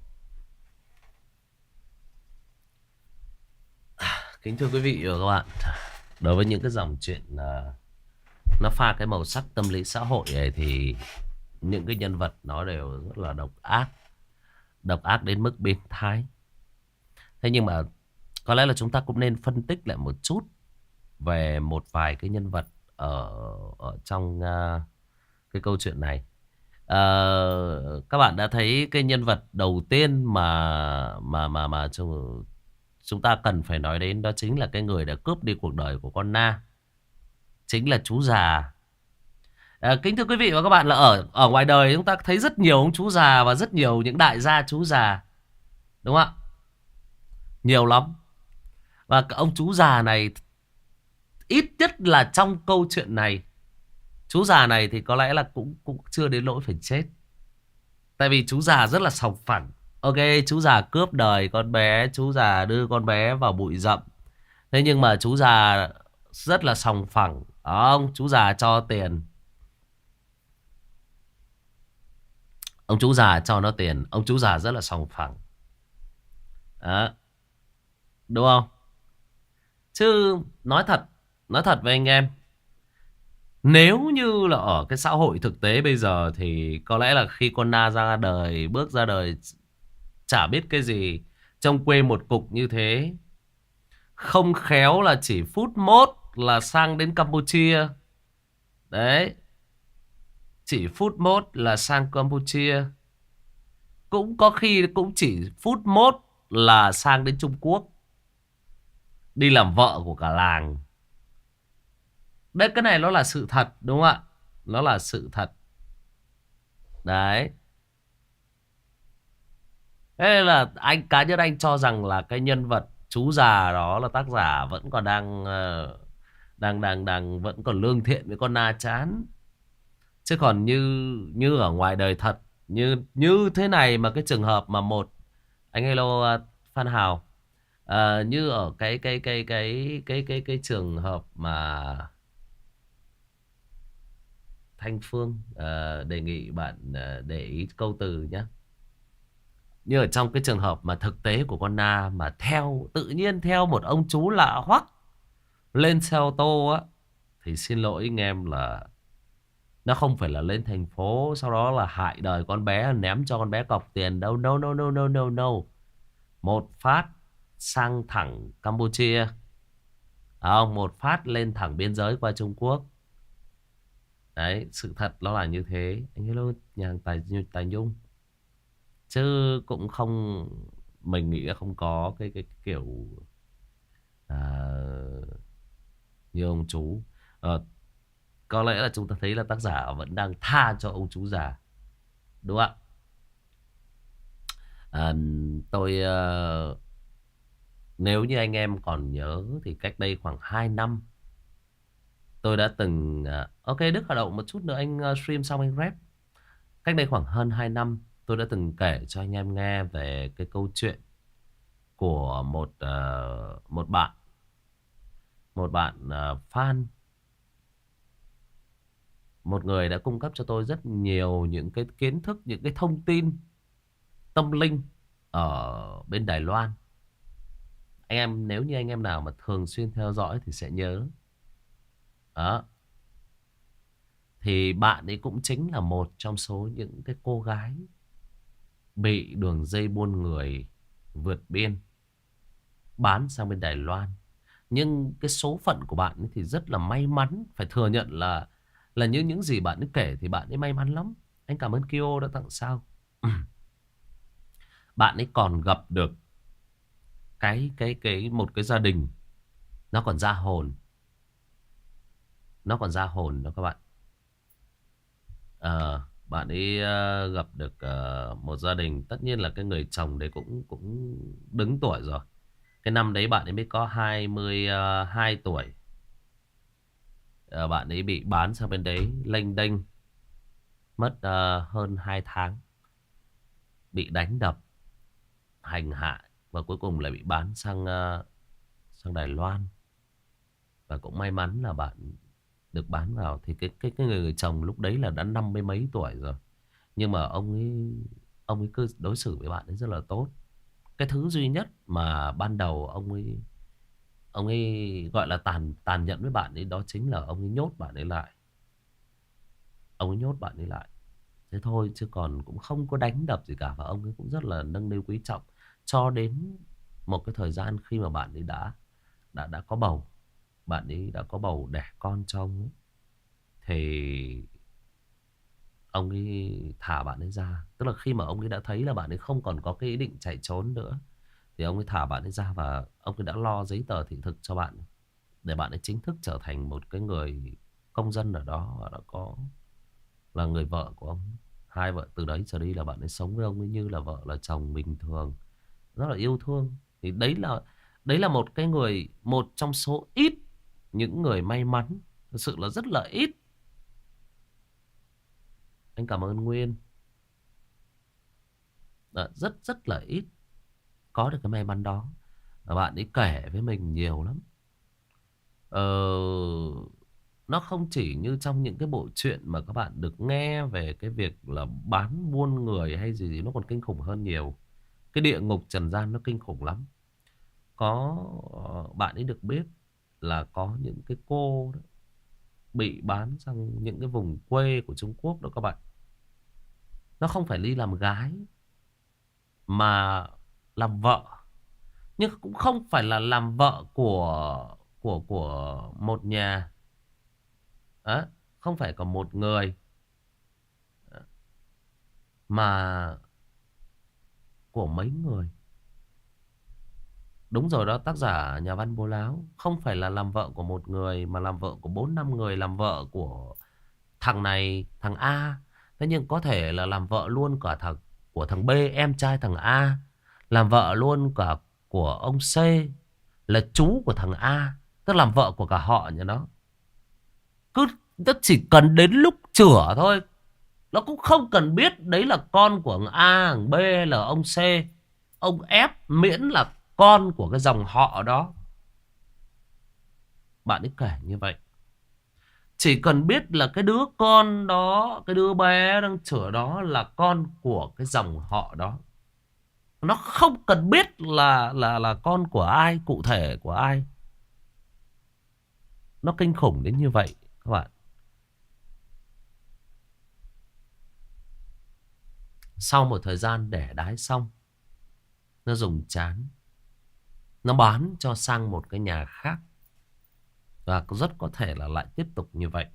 Kính thưa quý vị và các bạn, đối với những cái dòng chuyện uh, nó pha cái màu sắc tâm lý xã hội này thì những cái nhân vật nó đều rất là độc ác. Độc ác đến mức biến thái. Thế nhưng mà có lẽ là chúng ta cũng nên phân tích lại một chút về một vài cái nhân vật ở, ở trong uh, cái câu chuyện này. Uh, các bạn đã thấy cái nhân vật đầu tiên mà mà mà mà chúng, chúng ta cần phải nói đến, đó chính là cái người đã cướp đi cuộc đời của con Na, chính là chú già. À, kính thưa quý vị và các bạn, là ở ở ngoài đời chúng ta thấy rất nhiều ông chú già và rất nhiều những đại gia chú già, đúng không ạ? Nhiều lắm. Và ông chú già này, ít nhất là trong câu chuyện này, chú già này thì có lẽ là cũng cũng chưa đến nỗi phải chết. Tại vì chú già rất là sòng phẳng. Ok, chú già cướp đời con bé, chú già đưa con bé vào bụi rậm. Thế nhưng mà chú già rất là sòng phẳng. Ông chú già cho tiền. Ông chú già cho nó tiền. Ông chú già rất là sòng phẳng. Đó. Đúng không? Chứ nói thật, nói thật với anh em, nếu như là ở cái xã hội thực tế bây giờ thì có lẽ là khi con Na ra đời, bước ra đời, chả biết cái gì, trong quê một cục như thế, không khéo là chỉ phút mốt là sang đến Campuchia. Đấy, chỉ phút mốt là sang Campuchia. Cũng có khi cũng chỉ phút mốt là sang đến Trung Quốc, đi làm vợ của cả làng. Đấy, cái này nó là sự thật, đúng không ạ? Nó là sự thật. Đấy. Thế là anh, cá nhân anh cho rằng là cái nhân vật chú già đó là tác giả vẫn còn đang uh, đang đang đang vẫn còn lương thiện với con Na chán. Chứ còn như như ở ngoài đời thật, như như thế này mà cái trường hợp mà một anh hello uh, Phan Hào, uh, như ở cái cái cái cái cái cái cái trường hợp mà Thanh Phương, uh, đề nghị bạn uh, để ý câu từ nhé. Như ở trong cái trường hợp mà thực tế của con Na mà theo tự nhiên theo một ông chú lạ hoắc lên xe ô tô á, thì xin lỗi anh em là nó không phải là lên thành phố sau đó là hại đời con bé, ném cho con bé cọc tiền đâu. No no no no no no. Một phát sang thẳng Campuchia, à, không, một phát lên thẳng biên giới qua Trung Quốc. Đấy, sự thật nó là như thế. Anh hello nhà hàng Tài, Tài Nhung. Chứ cũng không, mình nghĩ là không có cái, cái, cái kiểu à, như ông chú. à, Có lẽ là chúng ta thấy là tác giả vẫn đang tha cho ông chú già, đúng không ạ? à, Tôi à, nếu như anh em còn nhớ thì cách đây khoảng hai năm tôi đã từng à, ok Đức Hà Động một chút nữa anh uh, stream xong anh rep. Cách đây khoảng hơn hai năm tôi đã từng kể cho anh em nghe về cái câu chuyện của một uh, một bạn Một bạn uh, fan, một người đã cung cấp cho tôi rất nhiều những cái kiến thức, những cái thông tin tâm linh ở bên Đài Loan. Anh em, nếu như anh em nào mà thường xuyên theo dõi thì sẽ nhớ. Đó. Thì bạn ấy cũng chính là một trong số những cái cô gái bị đường dây buôn người vượt biên bán sang bên Đài Loan. Nhưng cái số phận của bạn ấy thì rất là may mắn. Phải thừa nhận là là như những gì bạn ấy kể thì bạn ấy may mắn lắm. Anh cảm ơn Kyo đã tặng sao. Bạn ấy còn gặp được cái cái cái một cái gia đình nó còn ra hồn. Nó còn ra hồn đó các bạn. Ờ, bạn ấy ờ, gặp được ờ, một gia đình. Tất nhiên là cái người chồng đấy cũng cũng đứng tuổi rồi. Cái năm đấy bạn ấy mới có hai mươi hai tuổi. Ờ, bạn ấy bị bán sang bên đấy lênh đênh. Mất ờ, hơn hai tháng. Bị đánh đập, hành hạ. Và cuối cùng lại bị bán sang ờ, sang Đài Loan. Và cũng may mắn là bạn được bán vào. Thì cái cái cái người, người chồng lúc đấy là đã năm mươi mấy tuổi rồi. Nhưng mà ông ấy ông ấy cứ đối xử với bạn ấy rất là tốt. Cái thứ duy nhất mà ban đầu ông ấy ông ấy gọi là tàn tàn nhẫn với bạn ấy, đó chính là ông ấy nhốt bạn ấy lại. Ông ấy nhốt bạn ấy lại. Thế thôi, chứ còn cũng không có đánh đập gì cả. Và ông ấy cũng rất là nâng niu quý trọng. Cho đến một cái thời gian khi mà bạn ấy đã đã đã có bầu. Bạn ấy đã có bầu đẻ con cho ông ấy. Thì ông ấy thả bạn ấy ra. Tức là khi mà ông ấy đã thấy là bạn ấy không còn có cái ý định chạy trốn nữa, thì ông ấy thả bạn ấy ra. Và ông ấy đã lo giấy tờ thị thực cho bạn, để bạn ấy chính thức trở thành một cái người công dân ở đó. Và đã có là người vợ của ông. Hai vợ từ đấy trở đi là bạn ấy sống với ông ấy như là vợ là chồng bình thường, rất là yêu thương. Thì đấy là đấy là một cái người, một trong số ít những người may mắn. Thực sự là rất là ít. Anh cảm ơn Nguyên. Đó, rất rất là ít có được cái may mắn đó. Và bạn ấy kể với mình nhiều lắm. Ờ, nó không chỉ như trong những cái bộ truyện mà các bạn được nghe về cái việc là bán buôn người hay gì, gì nó còn kinh khủng hơn nhiều. Cái địa ngục trần gian nó kinh khủng lắm. Có ờ, bạn ấy được biết là có những cái cô đó bị bán sang những cái vùng quê của Trung Quốc đó các bạn. Nó không phải đi làm gái mà làm vợ. Nhưng cũng không phải là làm vợ của của của một nhà. Đó, không phải có một người, mà của mấy người. Đúng rồi đó, tác giả nhà văn Bố Láo. Không phải là làm vợ của một người, mà làm vợ của bốn năm người. Làm vợ của thằng này, thằng A. Thế nhưng có thể là làm vợ luôn cả thằng của thằng B, em trai thằng A. Làm vợ luôn cả của ông C, là chú của thằng A. Tức làm vợ của cả họ như đó. Cứ nó chỉ cần đến lúc chửa thôi, nó cũng không cần biết đấy là con của thằng A, thằng B hay là ông C, ông F, miễn là con của cái dòng họ đó. Bạn ấy kể như vậy. Chỉ cần biết là cái đứa con đó, cái đứa bé đang chữa đó là con của cái dòng họ đó. Nó không cần biết là là là con của ai, cụ thể của ai. Nó kinh khủng đến như vậy các bạn. Sau một thời gian đẻ đái xong, nó dùng chán, nó bán cho sang một cái nhà khác. Và rất có thể là lại tiếp tục như vậy.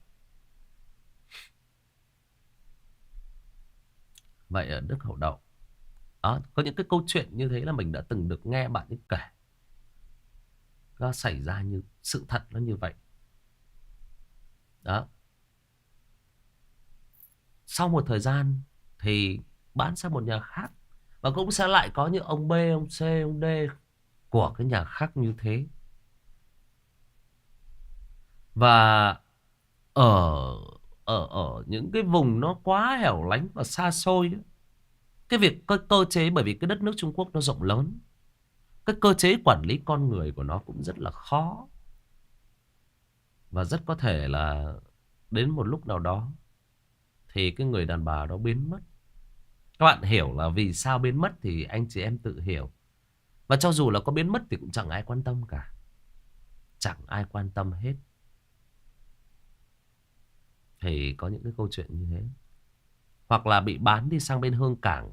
Vậy ở Đức Hậu Đậu đó, có những cái câu chuyện như thế là mình đã từng được nghe bạn ấy kể. Nó xảy ra như sự thật, nó như vậy. Đó. Sau một thời gian thì bán sang một nhà khác. Và cũng sẽ lại có những ông B, ông C, ông D của cái nhà khác như thế. Và ở ở ở những cái vùng nó quá hẻo lánh và xa xôi ấy, cái việc cơ, cơ chế, bởi vì cái đất nước Trung Quốc nó rộng lớn, cái cơ chế quản lý con người của nó cũng rất là khó. Và rất có thể là đến một lúc nào đó thì cái người đàn bà đó biến mất. Các bạn hiểu là vì sao biến mất thì anh chị em tự hiểu. Và cho dù là có biến mất thì cũng chẳng ai quan tâm cả. Chẳng ai quan tâm hết. Thì có những cái câu chuyện như thế. Hoặc là bị bán đi sang bên Hương Cảng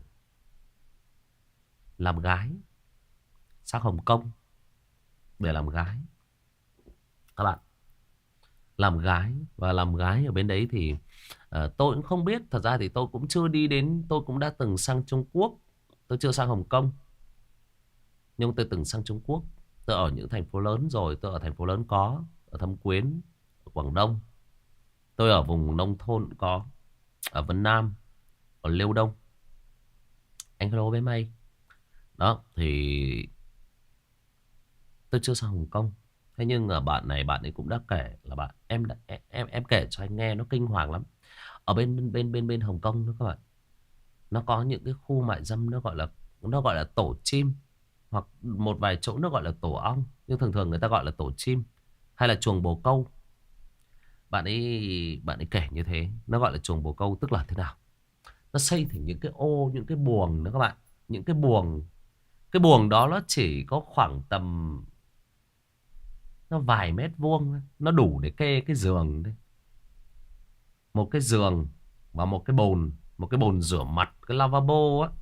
làm gái, sang Hồng Kông để làm gái. Các bạn, làm gái. Và làm gái ở bên đấy thì uh, tôi cũng không biết. Thật ra thì tôi cũng chưa đi đến. Tôi cũng đã từng sang Trung Quốc. Tôi chưa sang Hồng Kông, nhưng tôi từng sang Trung Quốc. Tôi ở những thành phố lớn rồi. Tôi ở thành phố lớn có, ở Thâm Quyến, ở Quảng Đông. Tôi ở vùng nông thôn có, ở Vân Nam, ở Liêu Đông. Anh hello với mây. Đó thì tôi chưa sang Hồng Kông. Thế nhưng ở bạn này, bạn ấy cũng đã kể là bạn em đã, em em kể cho anh nghe nó kinh hoàng lắm. Ở bên bên bên bên Hồng Kông đó các bạn, nó có những cái khu mại dâm, nó gọi là nó gọi là tổ chim, hoặc một vài chỗ nó gọi là tổ ong, nhưng thường thường người ta gọi là tổ chim hay là chuồng bồ câu. Bạn ấy bạn ấy kể như thế, nó gọi là chuồng bồ câu tức là thế nào? Nó xây thành những cái ô, những cái buồng đó các bạn, những cái buồng. Cái buồng đó nó chỉ có khoảng tầm nó vài mét vuông thôi. Nó đủ để kê cái giường đấy. Một cái giường và một cái bồn, một cái bồn rửa mặt, cái lavabo á.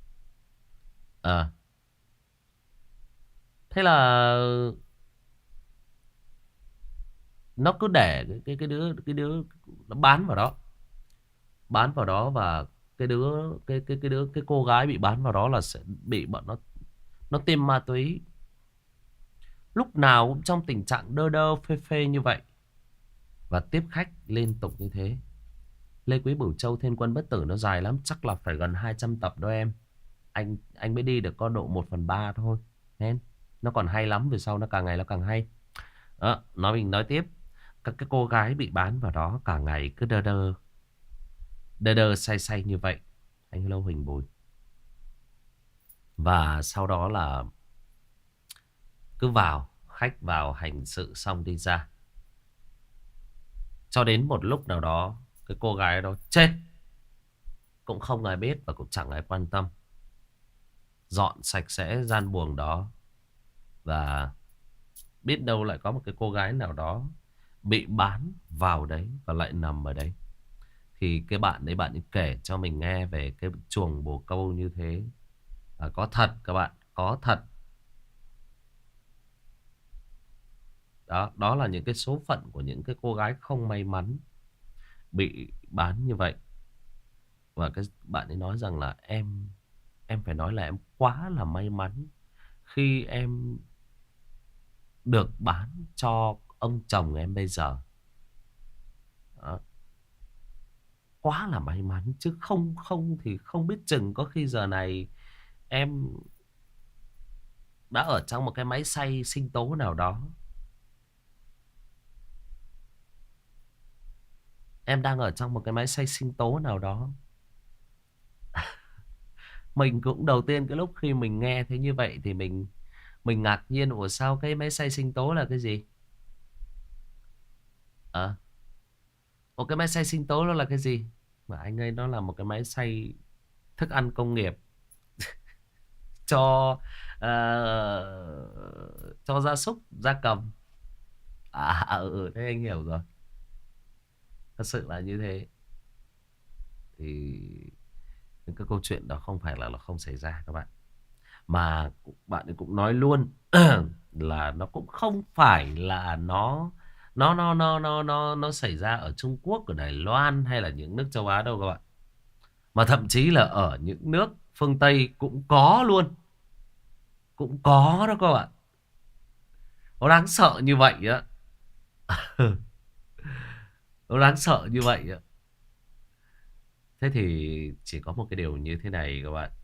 À, thế là nó cứ để cái cái cái đứa cái đứa nó bán vào đó, bán vào đó. Và cái đứa cái cái cái đứa cái cô gái bị bán vào đó là sẽ bị bọn nó nó tiêm ma túy, lúc nào cũng trong tình trạng đơ đơ phê phê như vậy, và tiếp khách liên tục như thế. Lê Quý Bửu Châu Thiên Quân Bất Tử nó dài lắm, chắc là phải gần hai trăm tập đó em. Anh anh mới đi được có độ một phần ba thôi. Nên nó còn hay lắm, về sau nó càng ngày nó càng hay. Đó, nói mình nói tiếp. Các cái cô gái bị bán vào đó cả ngày cứ đơ đơ đơ đơ say say như vậy. Anh Lâu Huỳnh Bùi. Và sau đó là cứ vào, khách vào hành sự xong đi ra. Cho đến một lúc nào đó cái cô gái đó chết, cũng không ai biết và cũng chẳng ai quan tâm. Dọn sạch sẽ gian buồng đó, và biết đâu lại có một cái cô gái nào đó bị bán vào đấy và lại nằm ở đấy. Thì cái bạn đấy, bạn ấy kể cho mình nghe về cái chuồng bồ câu như thế. À, có thật các bạn, có thật. Đó, đó là những cái số phận của những cái cô gái không may mắn bị bán như vậy. Và cái bạn ấy nói rằng là em em phải nói là em quá là may mắn khi em được bán cho ông chồng em bây giờ. Đó. Quá là may mắn, chứ không không thì không biết chừng có khi giờ này em đã ở trong một cái máy xay sinh tố nào đó. Em đang ở trong một cái máy xay sinh tố nào đó. Mình cũng đầu tiên cái lúc khi mình nghe thấy như vậy thì mình mình ngạc nhiên. Ủa sao cái máy xay sinh tố là cái gì? Ờ. Ủa cái máy xay sinh tố nó là cái gì? Mà anh ơi, nó là một cái máy xay thức ăn công nghiệp cho uh, cho gia súc, gia cầm. À ừ, ừ, thế anh hiểu rồi. Thật sự là như thế. Thì những cái câu chuyện đó không phải là, là không xảy ra các bạn. Mà bạn ấy cũng nói luôn là nó cũng không phải là nó nó nó nó nó nó nó xảy ra ở Trung Quốc, ở Đài Loan hay là những nước châu Á đâu các bạn. Mà thậm chí là ở những nước phương Tây cũng có luôn. Cũng có đó các bạn. Nó đáng sợ như vậy á. Nó đáng sợ như vậy á. Thế thì chỉ có một cái điều như thế này các bạn.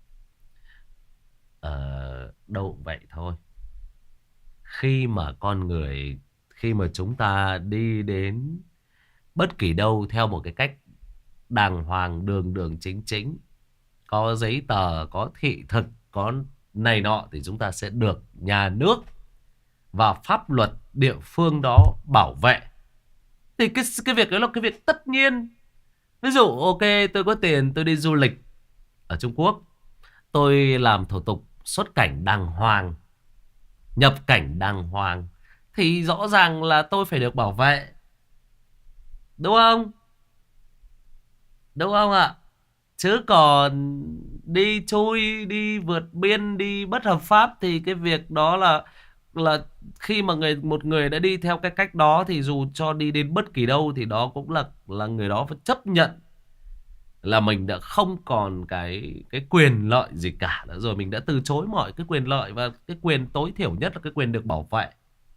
Ờ, đâu cũng vậy thôi. Khi mà con người, khi mà chúng ta đi đến bất kỳ đâu theo một cái cách đàng hoàng, đường đường chính chính, có giấy tờ, có thị thực, có này nọ, thì chúng ta sẽ được nhà nước và pháp luật địa phương đó bảo vệ. Thì cái, cái việc đó là cái việc tất nhiên. Ví dụ ok, tôi có tiền tôi đi du lịch ở Trung Quốc, tôi làm thủ tục xuất cảnh đàng hoàng, nhập cảnh đàng hoàng, thì rõ ràng là tôi phải được bảo vệ. Đúng không? Đúng không ạ? Chứ còn đi chui, đi vượt biên, đi bất hợp pháp thì cái việc đó là là khi mà người một người đã đi theo cái cách đó thì dù cho đi đến bất kỳ đâu thì đó cũng là là người đó phải chấp nhận là mình đã không còn cái cái quyền lợi gì cả nữa rồi, mình đã từ chối mọi cái quyền lợi, và cái quyền tối thiểu nhất là cái quyền được bảo vệ.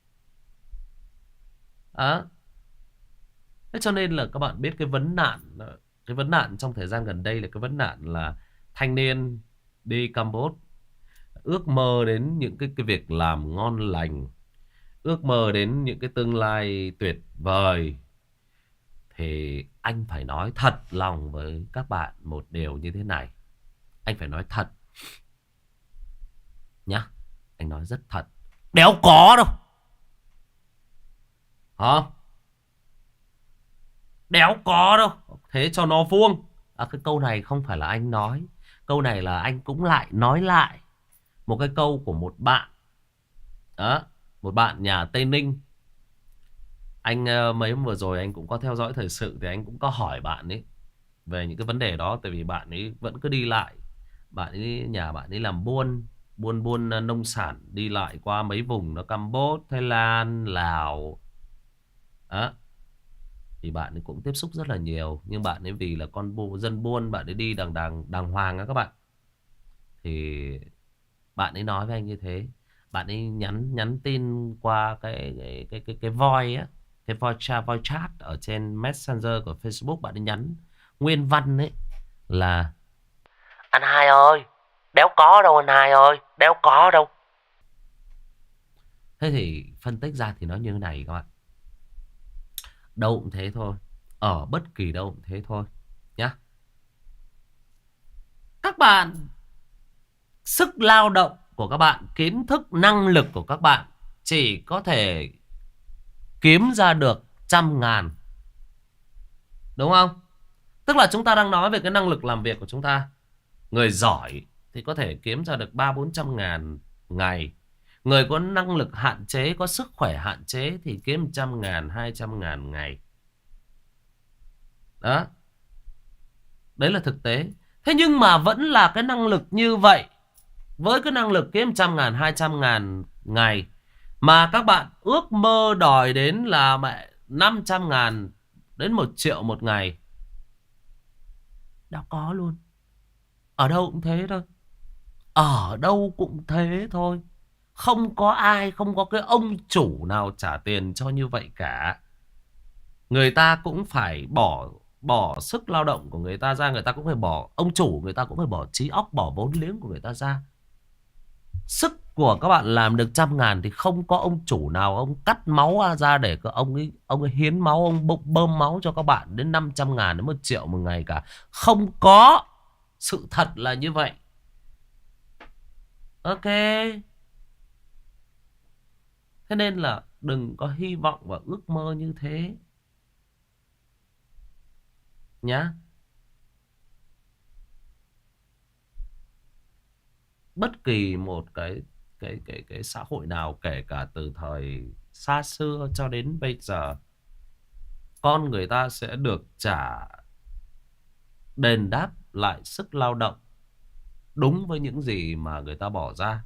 Đó. Thế cho nên là các bạn biết cái vấn nạn cái vấn nạn trong thời gian gần đây là cái vấn nạn là thanh niên đi Campuchia ước mơ đến những cái cái việc làm ngon lành, ước mơ đến những cái tương lai tuyệt vời. Thì anh phải nói thật lòng với các bạn một điều như thế này. Anh phải nói thật nhá. Anh nói rất thật. Đéo có đâu. Hả? Đéo có đâu. Thế cho nó vuông. À, cái câu này không phải là anh nói. Câu này là anh cũng lại nói lại. Một cái câu của một bạn. Đó. Một bạn nhà Tây Ninh. Anh mấy hôm vừa rồi anh cũng có theo dõi thời sự, thì anh cũng có hỏi bạn ấy về những cái vấn đề đó. Tại vì bạn ấy vẫn cứ đi lại. Bạn ấy, nhà bạn ấy làm buôn. Buôn buôn nông sản, đi lại qua mấy vùng nó Campuchia, Thái Lan, Lào. Đó. Thì bạn ấy cũng tiếp xúc rất là nhiều. Nhưng bạn ấy vì là con bu, dân buôn, bạn ấy đi đàng đàng đàng hoàng á các bạn. Thì bạn ấy nói với anh như thế. Bạn ấy nhắn nhắn tin qua cái cái cái cái, cái voice á, cái voice chat, voice chat ở trên Messenger của Facebook. Bạn ấy nhắn nguyên văn ấy là: anh hai ơi, đéo có đâu anh hai ơi, đéo có đâu. Thế thì phân tích ra thì nó như thế này các bạn. Đâu cũng thế thôi. Ở bất kỳ đâu cũng thế thôi nhá. Các bạn, sức lao động của các bạn, kiến thức, năng lực của các bạn chỉ có thể kiếm ra được trăm ngàn. Đúng không? Tức là chúng ta đang nói về cái năng lực làm việc của chúng ta. Người giỏi thì có thể kiếm ra được ba bốn trăm ngàn ngày. Người có năng lực hạn chế, có sức khỏe hạn chế thì kiếm trăm ngàn, hai trăm ngàn ngày. Đó. Đấy là thực tế. Thế nhưng mà vẫn là cái năng lực như vậy, với cái năng lực kiếm trăm ngàn, hai trăm ngàn ngày, mà các bạn ước mơ đòi đến là mẹ năm trăm ngàn đến một triệu một ngày. Đã có luôn. Ở đâu cũng thế thôi. Ở đâu cũng thế thôi. Không có ai, không có cái ông chủ nào trả tiền cho như vậy cả. Người ta cũng phải bỏ bỏ sức lao động của người ta ra. Người ta cũng phải bỏ, ông chủ người ta cũng phải bỏ trí óc, bỏ vốn liếng của người ta ra. Sức của các bạn làm được trăm ngàn thì không có ông chủ nào ông cắt máu ra để ông ấy, ông ấy hiến máu, ông bơm máu cho các bạn đến năm trăm ngàn đến một triệu một ngày cả. Không có. Sự thật là như vậy. Ok. Thế nên là đừng có hy vọng và ước mơ như thế nhá. Bất kỳ một cái cái cái cái xã hội nào, kể cả từ thời xa xưa cho đến bây giờ, con người ta sẽ được trả đền đáp lại sức lao động đúng với những gì mà người ta bỏ ra.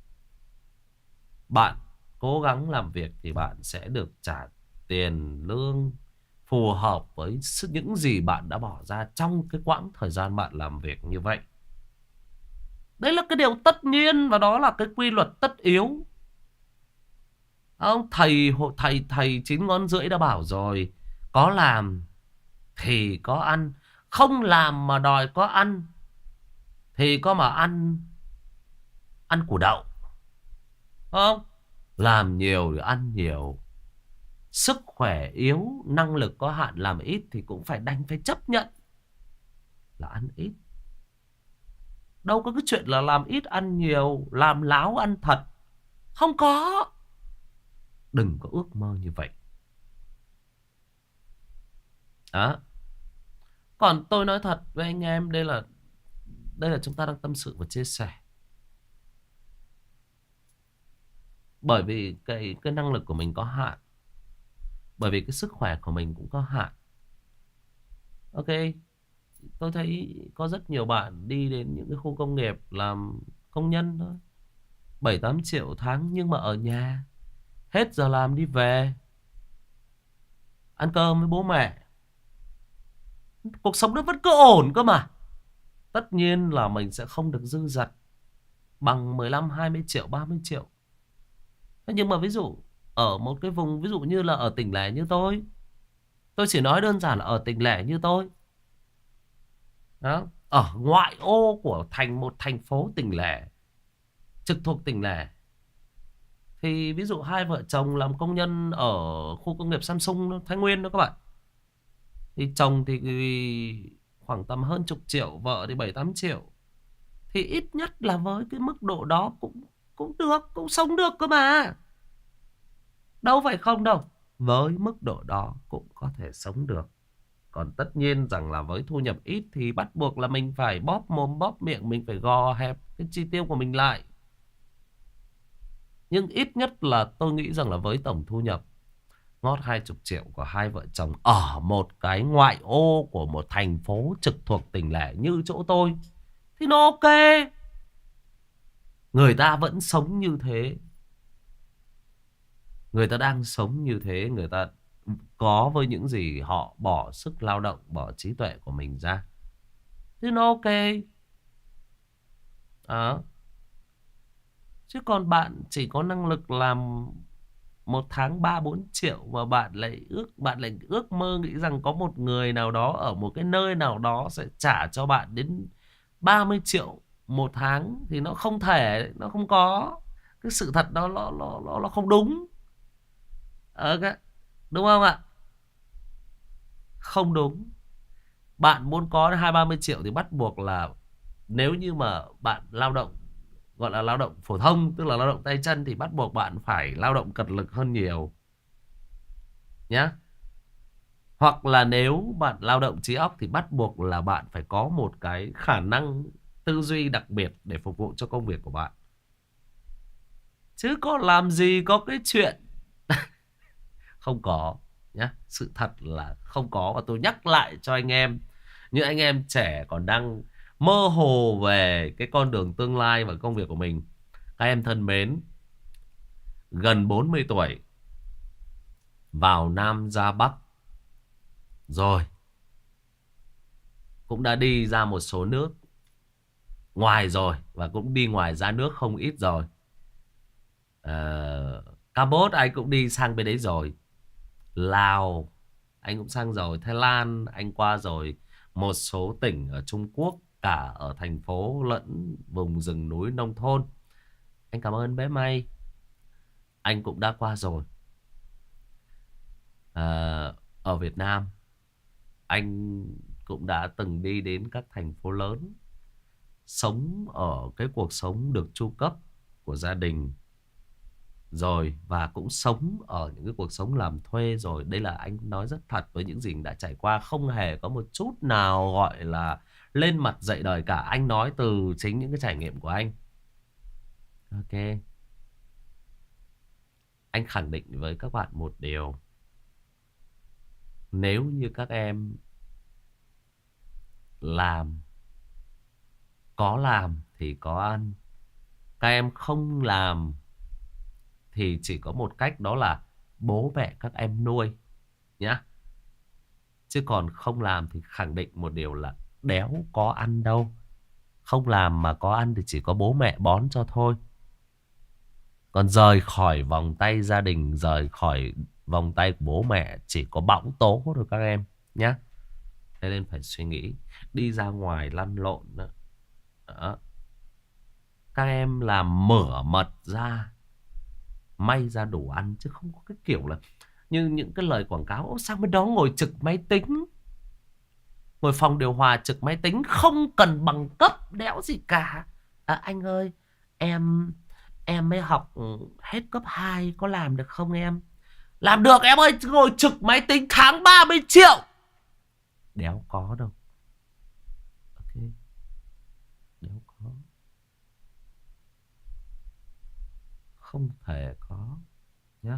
Bạn cố gắng làm việc thì bạn sẽ được trả tiền lương phù hợp với những gì bạn đã bỏ ra trong cái quãng thời gian bạn làm việc như vậy. Đấy là cái điều tất nhiên, và đó là cái quy luật tất yếu. Ông thầy thầy thầy chín ngón rưỡi đã bảo rồi, có làm thì có ăn, không làm mà đòi có ăn thì có mà ăn ăn củ đậu. Không? Làm nhiều thì ăn nhiều. Sức khỏe yếu, năng lực có hạn, làm ít thì cũng phải đành phải chấp nhận là ăn ít. Đâu có cái chuyện là làm ít ăn nhiều, làm láo ăn thật. Không có. Đừng có ước mơ như vậy. Đó. Còn tôi nói thật với anh em, đây là đây là chúng ta đang tâm sự và chia sẻ. Bởi vì cái cái năng lực của mình có hạn, bởi vì cái sức khỏe của mình cũng có hạn. Ok, tôi thấy có rất nhiều bạn đi đến những cái khu công nghiệp làm công nhân thôi, bảy tám triệu tháng, nhưng mà ở nhà, hết giờ làm đi về, ăn cơm với bố mẹ, cuộc sống nó vẫn cứ ổn cơ mà. Tất nhiên là mình sẽ không được dư dật bằng mười lăm, hai mươi triệu, ba mươi triệu. Thế nhưng mà ví dụ ở một cái vùng, ví dụ như là ở tỉnh lẻ như tôi, tôi chỉ nói đơn giản là ở tỉnh lẻ như tôi đó, ở ngoại ô của thành một thành phố tỉnh lẻ, trực thuộc tỉnh lẻ, thì ví dụ hai vợ chồng làm công nhân ở khu công nghiệp Samsung Thái Nguyên đó các bạn, thì chồng thì khoảng tầm hơn chục triệu, vợ thì bảy tám triệu, thì ít nhất là với cái mức độ đó cũng cũng được, cũng sống được cơ mà. Đâu phải không đâu, với mức độ đó cũng có thể sống được. Còn tất nhiên rằng là với thu nhập ít thì bắt buộc là mình phải bóp mồm bóp miệng, mình phải gò hẹp cái chi tiêu của mình lại. Nhưng ít nhất là tôi nghĩ rằng là với tổng thu nhập ngót hai chục triệu của hai vợ chồng ở một cái ngoại ô của một thành phố trực thuộc tỉnh lẻ như chỗ tôi, thì nó ok. Người ta vẫn sống như thế, người ta đang sống như thế, người ta có với những gì họ bỏ sức lao động, bỏ trí tuệ của mình ra, thì nó ok. Đó. Chứ còn bạn chỉ có năng lực làm một tháng ba bốn triệu mà bạn lại ước bạn lại ước mơ nghĩ rằng có một người nào đó ở một cái nơi nào đó sẽ trả cho bạn đến ba mươi triệu một tháng, thì nó không thể, nó không có. Cái sự thật đó nó nó nó, nó không đúng. Ok, đúng không ạ? Không đúng. Bạn muốn có hai ba mươi triệu thì bắt buộc là, nếu như mà bạn lao động gọi là lao động phổ thông, tức là lao động tay chân, thì bắt buộc bạn phải lao động cật lực hơn nhiều nhé. Hoặc là nếu bạn lao động trí óc thì bắt buộc là bạn phải có một cái khả năng tư duy đặc biệt để phục vụ cho công việc của bạn. Chứ có làm gì có cái chuyện không có nhé. Sự thật là không có. Và tôi nhắc lại cho anh em, những anh em trẻ còn đang mơ hồ về cái con đường tương lai và công việc của mình, các em thân mến, gần bốn mươi tuổi, vào Nam ra Bắc rồi, cũng đã đi ra một số nước ngoài rồi, và cũng đi ngoài ra nước không ít rồi. uh, Campuchia anh cũng đi sang bên đấy rồi, Lào anh cũng sang rồi, Thái Lan anh qua rồi, một số tỉnh ở Trung Quốc, cả ở thành phố lẫn vùng rừng núi nông thôn. Anh cảm ơn bé May, anh cũng đã qua rồi. à, Ở Việt Nam anh cũng đã từng đi đến các thành phố lớn, sống ở cái cuộc sống được chu cấp của gia đình rồi, và cũng sống ở những cái cuộc sống làm thuê rồi. Đây là anh nói rất thật với những gì anh đã trải qua, không hề có một chút nào gọi là lên mặt dạy đời cả. Anh nói từ chính những cái trải nghiệm của anh. Ok, anh khẳng định với các bạn một điều, nếu như các em làm, có làm thì có ăn. Các em không làm thì chỉ có một cách, đó là bố mẹ các em nuôi nhá. Chứ còn không làm thì khẳng định một điều là đéo có ăn đâu. Không làm mà có ăn thì chỉ có bố mẹ bón cho thôi. Còn rời khỏi vòng tay gia đình, rời khỏi vòng tay của bố mẹ, chỉ có bõng tố thôi các em nhá. Thế nên phải suy nghĩ, đi ra ngoài lăn lộn đó. Đó. Các em làm mửa mật ra, may ra đủ ăn, chứ không có cái kiểu là như những cái lời quảng cáo: Ô, sang bên đó ngồi trực máy tính, ngồi phòng điều hòa trực máy tính, không cần bằng cấp đéo gì cả. À, anh ơi, em Em mới học hết cấp hai, có làm được không em? Làm được em ơi, ngồi trực máy tính tháng ba mươi triệu. Đéo có đâu. Ok, đéo có. Không thể có nhá.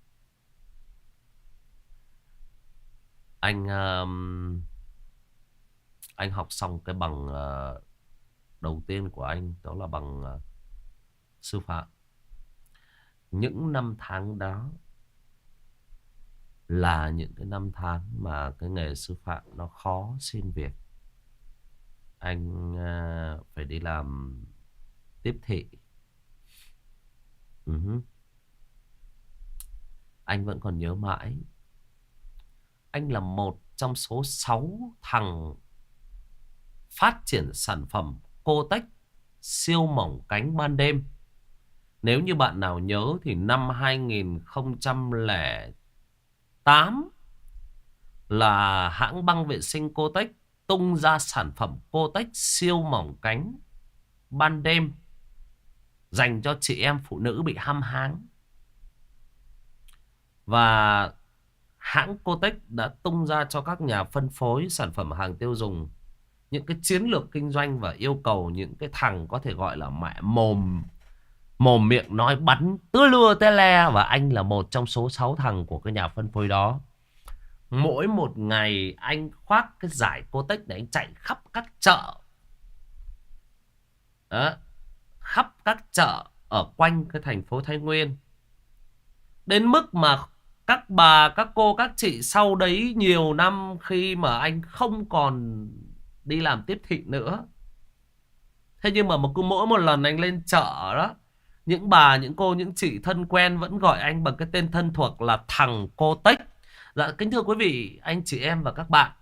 Anh um, anh học xong cái bằng uh, đầu tiên của anh, đó là bằng uh, sư phạm. Những năm tháng đó là những cái năm tháng mà cái nghề sư phạm nó khó xin việc. Anh uh, phải đi làm tiếp thị. uh-huh. Anh vẫn còn nhớ mãi. Anh là một trong số sáu thằng phát triển sản phẩm Cô-Tech siêu mỏng cánh ban đêm. Nếu như bạn nào nhớ thì năm hai nghìn không trăm lẻ tám là hãng băng vệ sinh Cô-Tech tung ra sản phẩm Cô-Tech siêu mỏng cánh ban đêm dành cho chị em phụ nữ bị hăm háng. Và hãng Cô-Tech đã tung ra cho các nhà phân phối sản phẩm hàng tiêu dùng những cái chiến lược kinh doanh và yêu cầu những cái thằng có thể gọi là mẹ mồm mồm miệng nói bắn tưa lưa tê le. Và anh là một trong số sáu thằng của cái nhà phân phối đó. Mỗi một ngày anh khoác cái giải Cô-Tech để anh chạy khắp các chợ. Đó, khắp các chợ ở quanh cái thành phố Thái Nguyên. Đến mức mà các bà, các cô, các chị sau đấy nhiều năm khi mà anh không còn đi làm tiếp thị nữa. Thế nhưng mà một cứ mỗi một lần anh lên chợ đó, những bà, những cô, những chị thân quen vẫn gọi anh bằng cái tên thân thuộc là thằng Cô-Tech. Dạ, kính thưa quý vị, anh chị em và các bạn.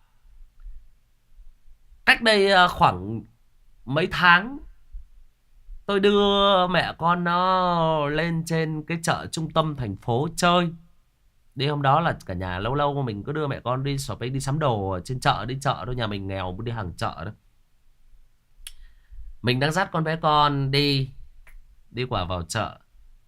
Cách đây khoảng mấy tháng, tôi đưa mẹ con nó lên trên cái chợ trung tâm thành phố chơi. Đi hôm đó là cả nhà lâu lâu mình cứ đưa mẹ con đi shopping, đi sắm đồ ở trên chợ, đi chợ thôi, nhà mình nghèo đi hàng chợ đó. Mình đang dắt con bé con đi Đi quả vào chợ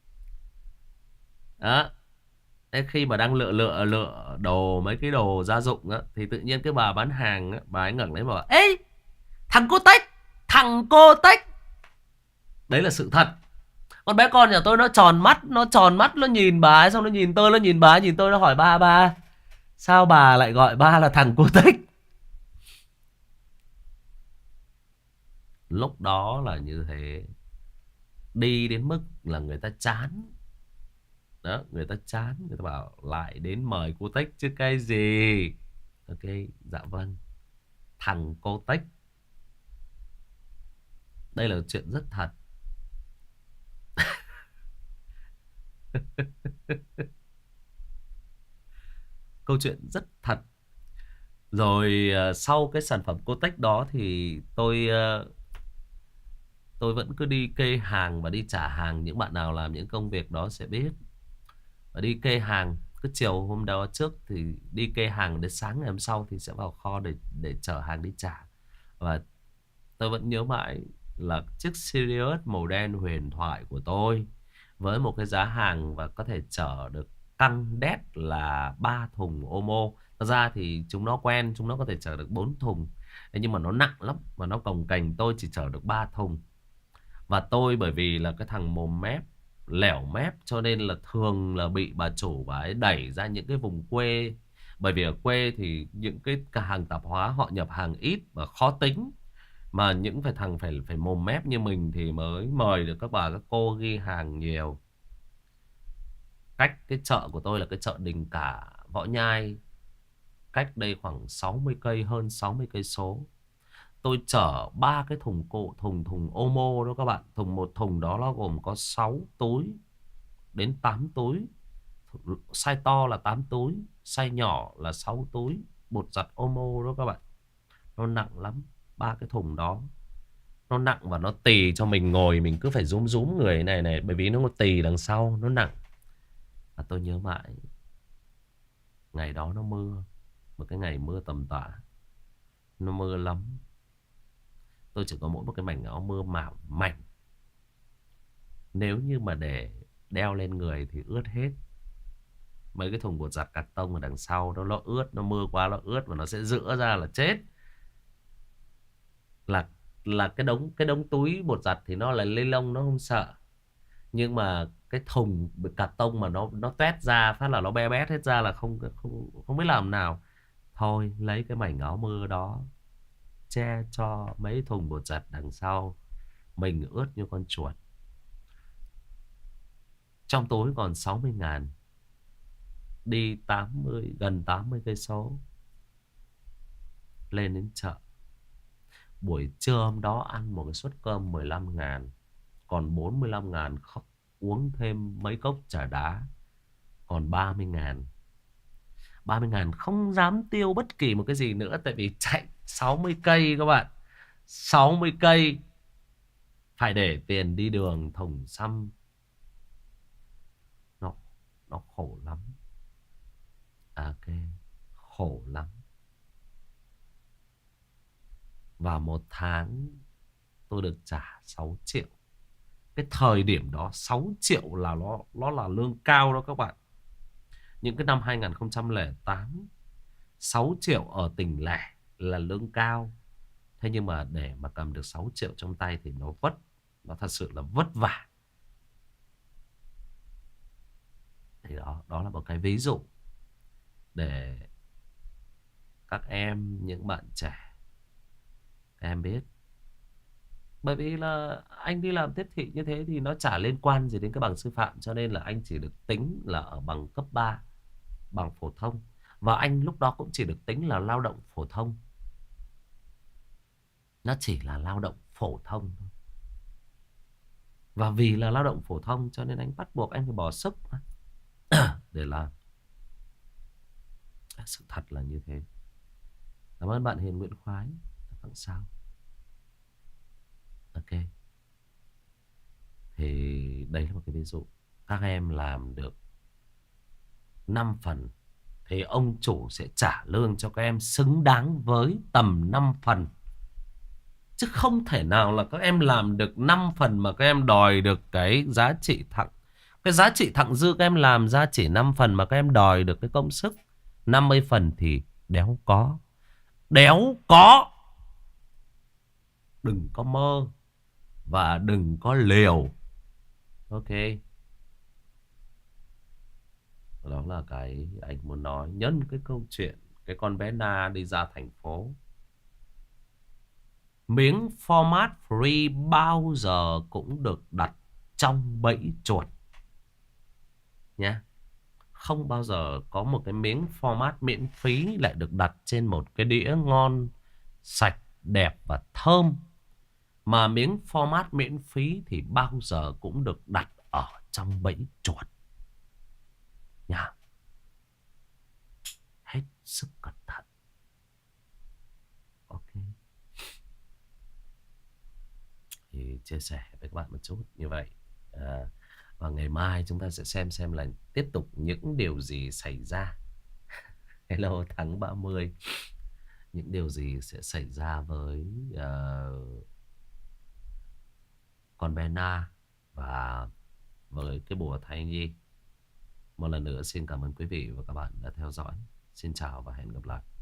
đó. Thế khi mà đang lựa lựa lựa đồ, mấy cái đồ gia dụng á, thì tự nhiên cái bà bán hàng á, bà ấy ngẩng lên bảo: ê, thằng Cô-Tech, thằng Cô-Tech. Đấy là sự thật. Con bé con nhà tôi nó tròn mắt, nó tròn mắt, nó nhìn bà ấy, xong nó nhìn tôi, nó nhìn bà ấy, nhìn tôi, nó hỏi: ba ba, sao bà lại gọi ba là thằng Cô-Tech? Lúc đó là như thế. Đi đến mức là người ta chán. Đó, người ta chán, người ta bảo lại đến mời Cô-Tech chứ cái gì. Ok, dạ vâng, thằng Cô-Tech. Đây là chuyện rất thật. Câu chuyện rất thật. Rồi sau cái sản phẩm Cô-Tech đó thì tôi tôi vẫn cứ đi kê hàng và đi trả hàng. Những bạn nào làm những công việc đó sẽ biết. Và đi kê hàng, cứ chiều hôm đó trước thì đi kê hàng, đến sáng ngày hôm sau thì sẽ vào kho để để chở hàng đi trả. Và tôi vẫn nhớ mãi là chiếc Sirius màu đen huyền thoại của tôi, với một cái giá hàng và có thể chở được căng đét là ba thùng Omo. Thật ra thì chúng nó quen, chúng nó có thể chở được bốn thùng. Nhưng mà nó nặng lắm, và nó cồng kềnh, tôi chỉ chở được ba thùng. Và tôi bởi vì là cái thằng mồm mép, lẻo mép, cho nên là thường là bị bà chủ bà ấy đẩy ra những cái vùng quê. Bởi vì ở quê thì những cái cả hàng tạp hóa họ nhập hàng ít và khó tính. Mà những phải thằng phải phải mồm mép như mình thì mới mời được các bà các cô ghi hàng nhiều. Cách cái chợ của tôi là cái chợ Đình Cả, Võ Nhai, cách đây khoảng sáu mươi cây, hơn sáu mươi cây số. Tôi chở ba cái thùng cộ, thùng thùng Omo đó các bạn. Thùng một thùng đó nó gồm có sáu túi đến tám túi. Size to là tám túi, size nhỏ là sáu túi bột giặt Omo đó các bạn. Nó nặng lắm, ba cái thùng đó. Nó nặng và nó tì cho mình ngồi, mình cứ phải rúm rúm người này này, bởi vì nó tì đằng sau, nó nặng. Và tôi nhớ mãi, ngày đó nó mưa, một cái ngày mưa tầm tã. Nó mưa lắm. Tôi chỉ có mỗi một cái mảnh áo mưa mỏng mảnh. Nếu như mà để đeo lên người thì ướt hết. Mấy cái thùng bột giặt cạc tông ở đằng sau đó, nó ướt, nó mưa quá nó ướt và nó sẽ rữa ra là chết. Là là cái đống cái đống túi bột giặt thì nó là ni lông, nó không sợ. Nhưng mà cái thùng cạc tông mà nó nó toét ra phát là nó be bét hết ra là không không không biết làm nào. Thôi lấy cái mảnh áo mưa đó che cho mấy thùng bột giặt đằng sau, mình ướt như con chuột. Trong túi còn sáu mươi ngàn, đi tám mươi gần tám mươi cây số lên đến chợ. Buổi trưa hôm đó ăn một cái suất cơm mười lăm ngàn, còn bốn mươi lăm ngàn khóc, uống thêm mấy cốc trà đá, còn ba mươi ngàn. Ba mươi ngàn không dám tiêu bất kỳ một cái gì nữa, tại vì chạy sáu mươi cây các bạn. Sáu mươi cây phải để tiền đi đường thùng xăm. Nó, nó khổ lắm. À, ok, khổ lắm. Và một tháng tôi được trả sáu triệu. Cái thời điểm đó sáu triệu là nó, nó là lương cao đó các bạn. Những cái năm hai nghìn không trăm lẻ tám, sáu triệu ở tỉnh lẻ là lương cao. Thế nhưng mà để mà cầm được sáu triệu trong tay thì nó vất. Nó thật sự là vất vả. Thì đó, đó là một cái ví dụ để các em, những bạn trẻ, các em biết. Bởi vì là anh đi làm tiếp thị như thế thì nó chả liên quan gì đến cái bằng sư phạm. Cho nên là anh chỉ được tính là ở bằng cấp ba, bằng phổ thông. Và anh lúc đó cũng chỉ được tính là lao động phổ thông. Nó chỉ là lao động phổ thông thôi. Và vì là lao động phổ thông cho nên anh bắt buộc anh phải bỏ sức để làm. Sự thật là như thế. Cảm ơn bạn Hiền Nguyễn Khoái. Tặng sao. Ok. Thì đây là một cái ví dụ. Các em làm được năm phần thì ông chủ sẽ trả lương cho các em xứng đáng với tầm năm phần. Chứ không thể nào là các em làm được năm phần mà các em đòi được cái giá trị thặng. Cái giá trị thặng dư các em làm ra chỉ năm phần mà các em đòi được cái công sức năm mươi phần thì đéo có. Đéo có. Đừng có mơ và đừng có liều. Ok. Đó là cái anh muốn nói. Nhân cái câu chuyện cái con bé Na đi ra thành phố. Miếng format free bao giờ cũng được đặt trong bẫy chuột nhé. Không bao giờ có một cái miếng format miễn phí lại được đặt trên một cái đĩa ngon, sạch, đẹp và thơm. Mà miếng format miễn phí thì bao giờ cũng được đặt ở trong bẫy chuột nha. Hết sức cẩn thận. Ok. Thì chia sẻ với các bạn một chút như vậy. À, và ngày mai chúng ta sẽ xem xem là tiếp tục những điều gì xảy ra. Hello tháng ba mươi. Những điều gì sẽ xảy ra với uh, con bé Na và với cái bùa thai nhi. Một lần nữa xin cảm ơn quý vị và các bạn đã theo dõi. Xin chào và hẹn gặp lại.